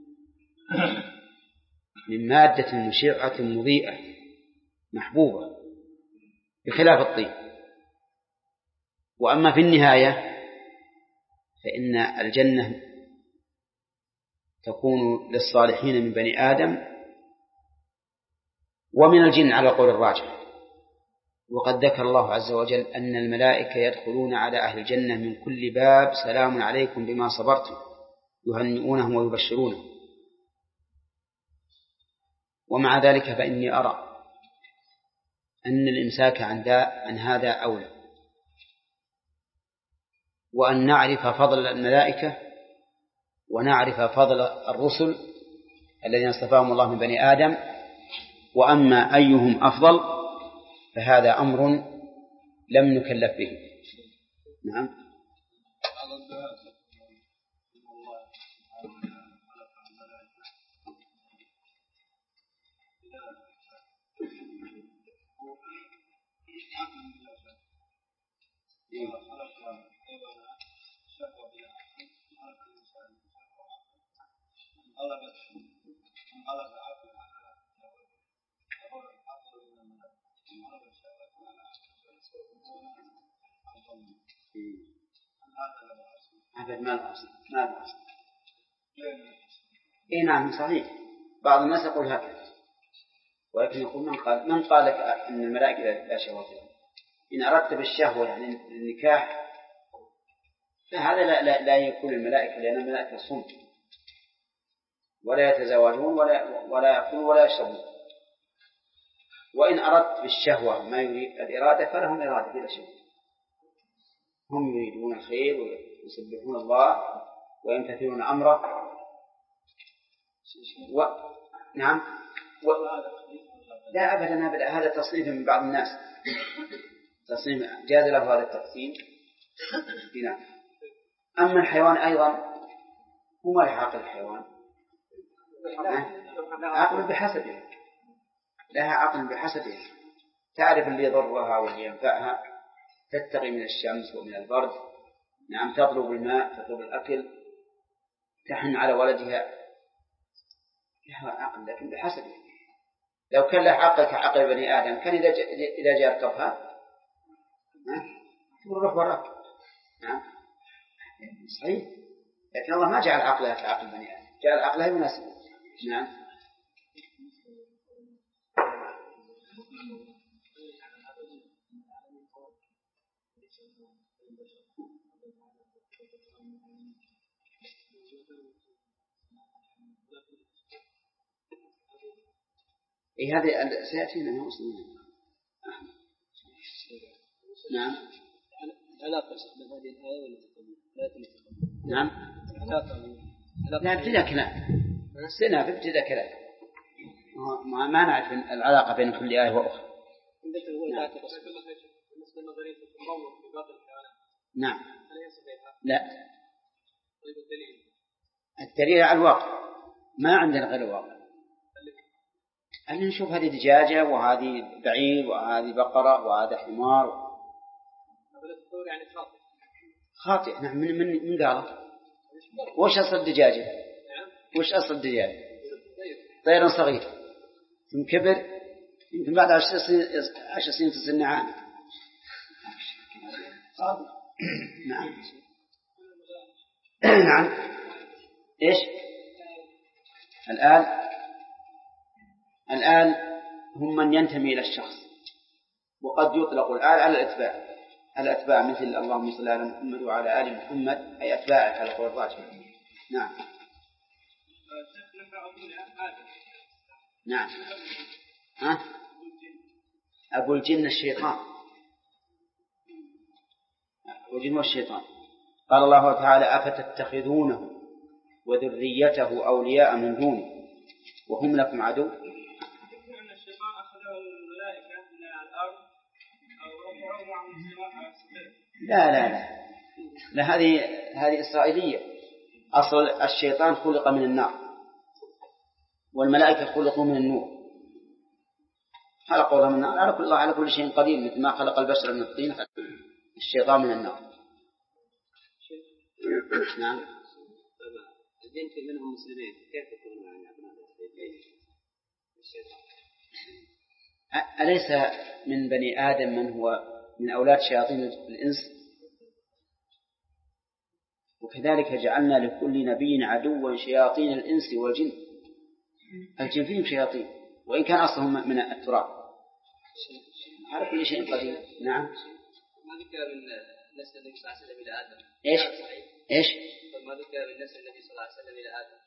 من مادة مشعة مضيئة محبوبة بخلاف الطين. وأما في النهاية فإن الجنة تكون للصالحين من بني آدم ومن الجن على قول الراجح. وقد ذكر الله عز وجل أن الملائكة يدخلون على أهل الجنة من كل باب: سلام عليكم بما صبرتم، يهنئونهم ويبشرونهم. ومع ذلك فإني أرى أن الإمساك عن, عن هذا أولى، وأن نعرف فضل الملائكة ونعرف فضل الرسل الذين اصطفاهم الله من بني آدم، وأما أيهم أفضل فهذا أمر لم نكلف به. نعم. هذا ما الأصل ما الأصل إيه نعم صحيح. بعض الناس يقول هكذا، ولكن يقول من قال من قال لك أن الملائكة لا شهوة لهم؟ إن أردت بالشهوة يعني النكاح فهذا لا, لا, لا يكون الملائكة، لأن الملائكة صمت ولا يتزوجون ولا ولا يأكلون ولا يشربون. وإن أردت بالشهوة ما يريد الإرادة فلهم إرادة بلا شك، هم يريدون الخير ويسبحون الله ويمتثلون أمره. و... نعم و... لا أبدا أبدا، هذا تصنيف من بعض الناس، تصنيف جاز له هذا التقسيم. نعم. أما الحيوان أيضا هو ما عقل الحيوان عقل بحسبه، لها عقل بحسبه، تعرف اللي يضرها واللي ينفعها، تتقي من الشمس ومن البرد. نعم. تطلب الماء، تطلب الأكل، تحن على ولدها، لها عقل لكن بحسبه. لو كان له عقل كعقل بني آدم كان إذا جاء إذا جاء يركبها تروح وراك. نعم صحيح. لكن الله ما جعل عقلها كعقل بني آدم، جعل عقلها مناسب. نعم. إيه هذه سيأتينا من مسلمين. نعم. علاقة بين هذه الآية والتي نعم. لا ابتدأ كلام سنة ابتدأ كلام ما ما نعرف العلاقة بين كل آية وأخرى. نعم. نعم. لا. الدليل على الواقع، ما عندنا غير الواقع. أن نشوف هذه دجاجة وهذه بعير وهذه بقرة وهذا حمار. خاطئ. نعم. من من من قال وش أصل الدجاجة؟ وش أصل الدجاجة؟ طير صغير ثم كبر، يمكن بعد عشر سنين عشر سنين تصير نعام. نعم. نعم. إيش الآن؟ الآن هم من ينتمي إلى الشخص، وقد يطلق الآل على الأتباع، الأتباع مثل اللهم صل على محمد وعلى آل محمد أي أتباعك على قول الراجح. نعم. نعم. ها؟ أبو الجن الشيطان، أبو الجن والشيطان. قال الله تعالى أفتتخذونه وذريته أولياء من دونه وهم لكم عدو. لا لا لا لا هذه هذه إسرائيلية. أصل الشيطان خلق من النار والملائكة خلقوا من النور، خلقوا من النار. على كل الله على كل شيء قدير، مثل ما خلق البشر من الطين خلق الشيطان من النار. نعم. الجن منهم مسلمين كيف يكون يعني الشيطان؟ أليس من بني آدم من هو من أولاد شياطين الإنس؟ وكذلك جعلنا لكل نبي عدوا شياطين الإنس والجن. الجن فيهم شياطين وإن كان أصلهم من التراب، على كل شيء قدير. نعم. ما ذكر من نسل النبي صلى الله عليه وسلم إلى آدم. إيش إيش ما ذكر من نسل النبي صلى الله عليه وسلم إلى آدم.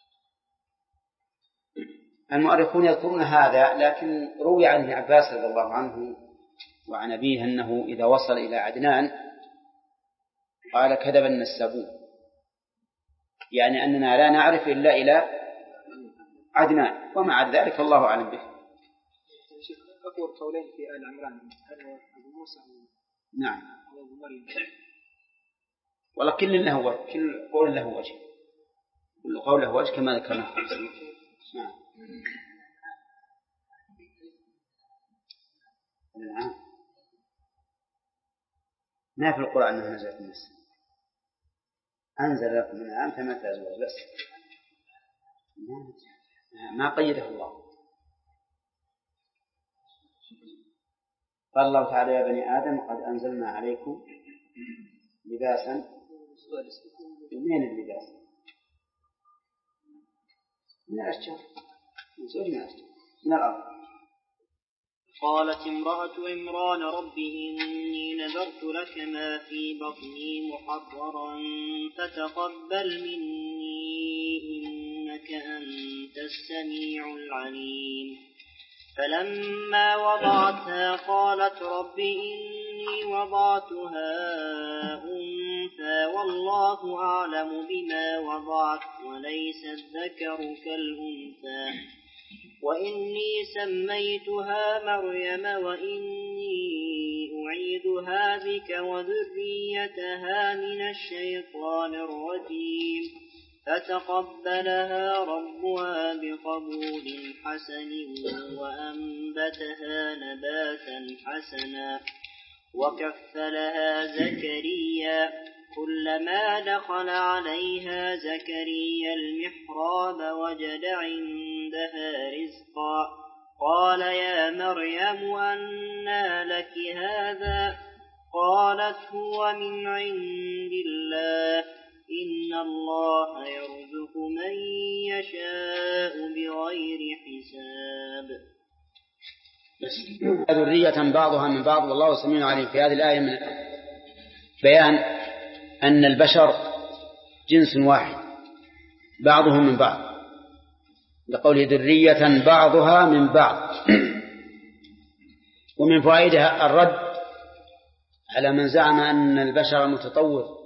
المؤرخون يذكرون هذا، لكن روي عن ابن عباس رضي الله عنه وعن أبيه أنه إذا وصل إلى عدنان قال كذب النسابون، يعني أننا لا نعرف إلا إلى عدنان، وما عدا ذلك الله أعلم به. أقول قولين في آل عمران، هل هو أبو موسى نعم أو أبو مريم؟ والله كل له وجه، كل قول له وجه، كل قول له وجه كما ذكرنا. نعم. نعم. ما في القرآن أنه نزل في الناس، أنزل لكم من الآن ثمانية أزواج بس، ما قيده الله. قال الله تعالى يا بني آدم قد أنزلنا عليكم لباسا. من اللباس؟ من الأشجار، من زوج من الأشجار، من الأرض. قالت امرأة عمران رب إني نذرت لك ما في بطني محررا فتقبل مني إنك أنت السميع العليم. فلما وضعتها قالت رب إني وضعتها أنثى والله أعلم بما وضعت وليس الذكر كالأنثى وإني سميتها مريم وإني أعيذها بك وذريتها من الشيطان الرجيم. فتقبلها ربها بقبول حسن وأنبتها نباتا حسنا وكفلها زكريا كلما دخل عليها زكريا المحراب وجد عندها رزقا قال يا مريم أنى لك هذا قالت هو من عند الله إن الله يرزق من يشاء بغير حساب. ذرية بعضها من بعض والله سميع عليم. في هذه الآية من بيان أن البشر جنس واحد بعضهم من بعض، لقوله ذرية بعضها من بعض. ومن فوائدها الرد على من زعم أن البشر متطور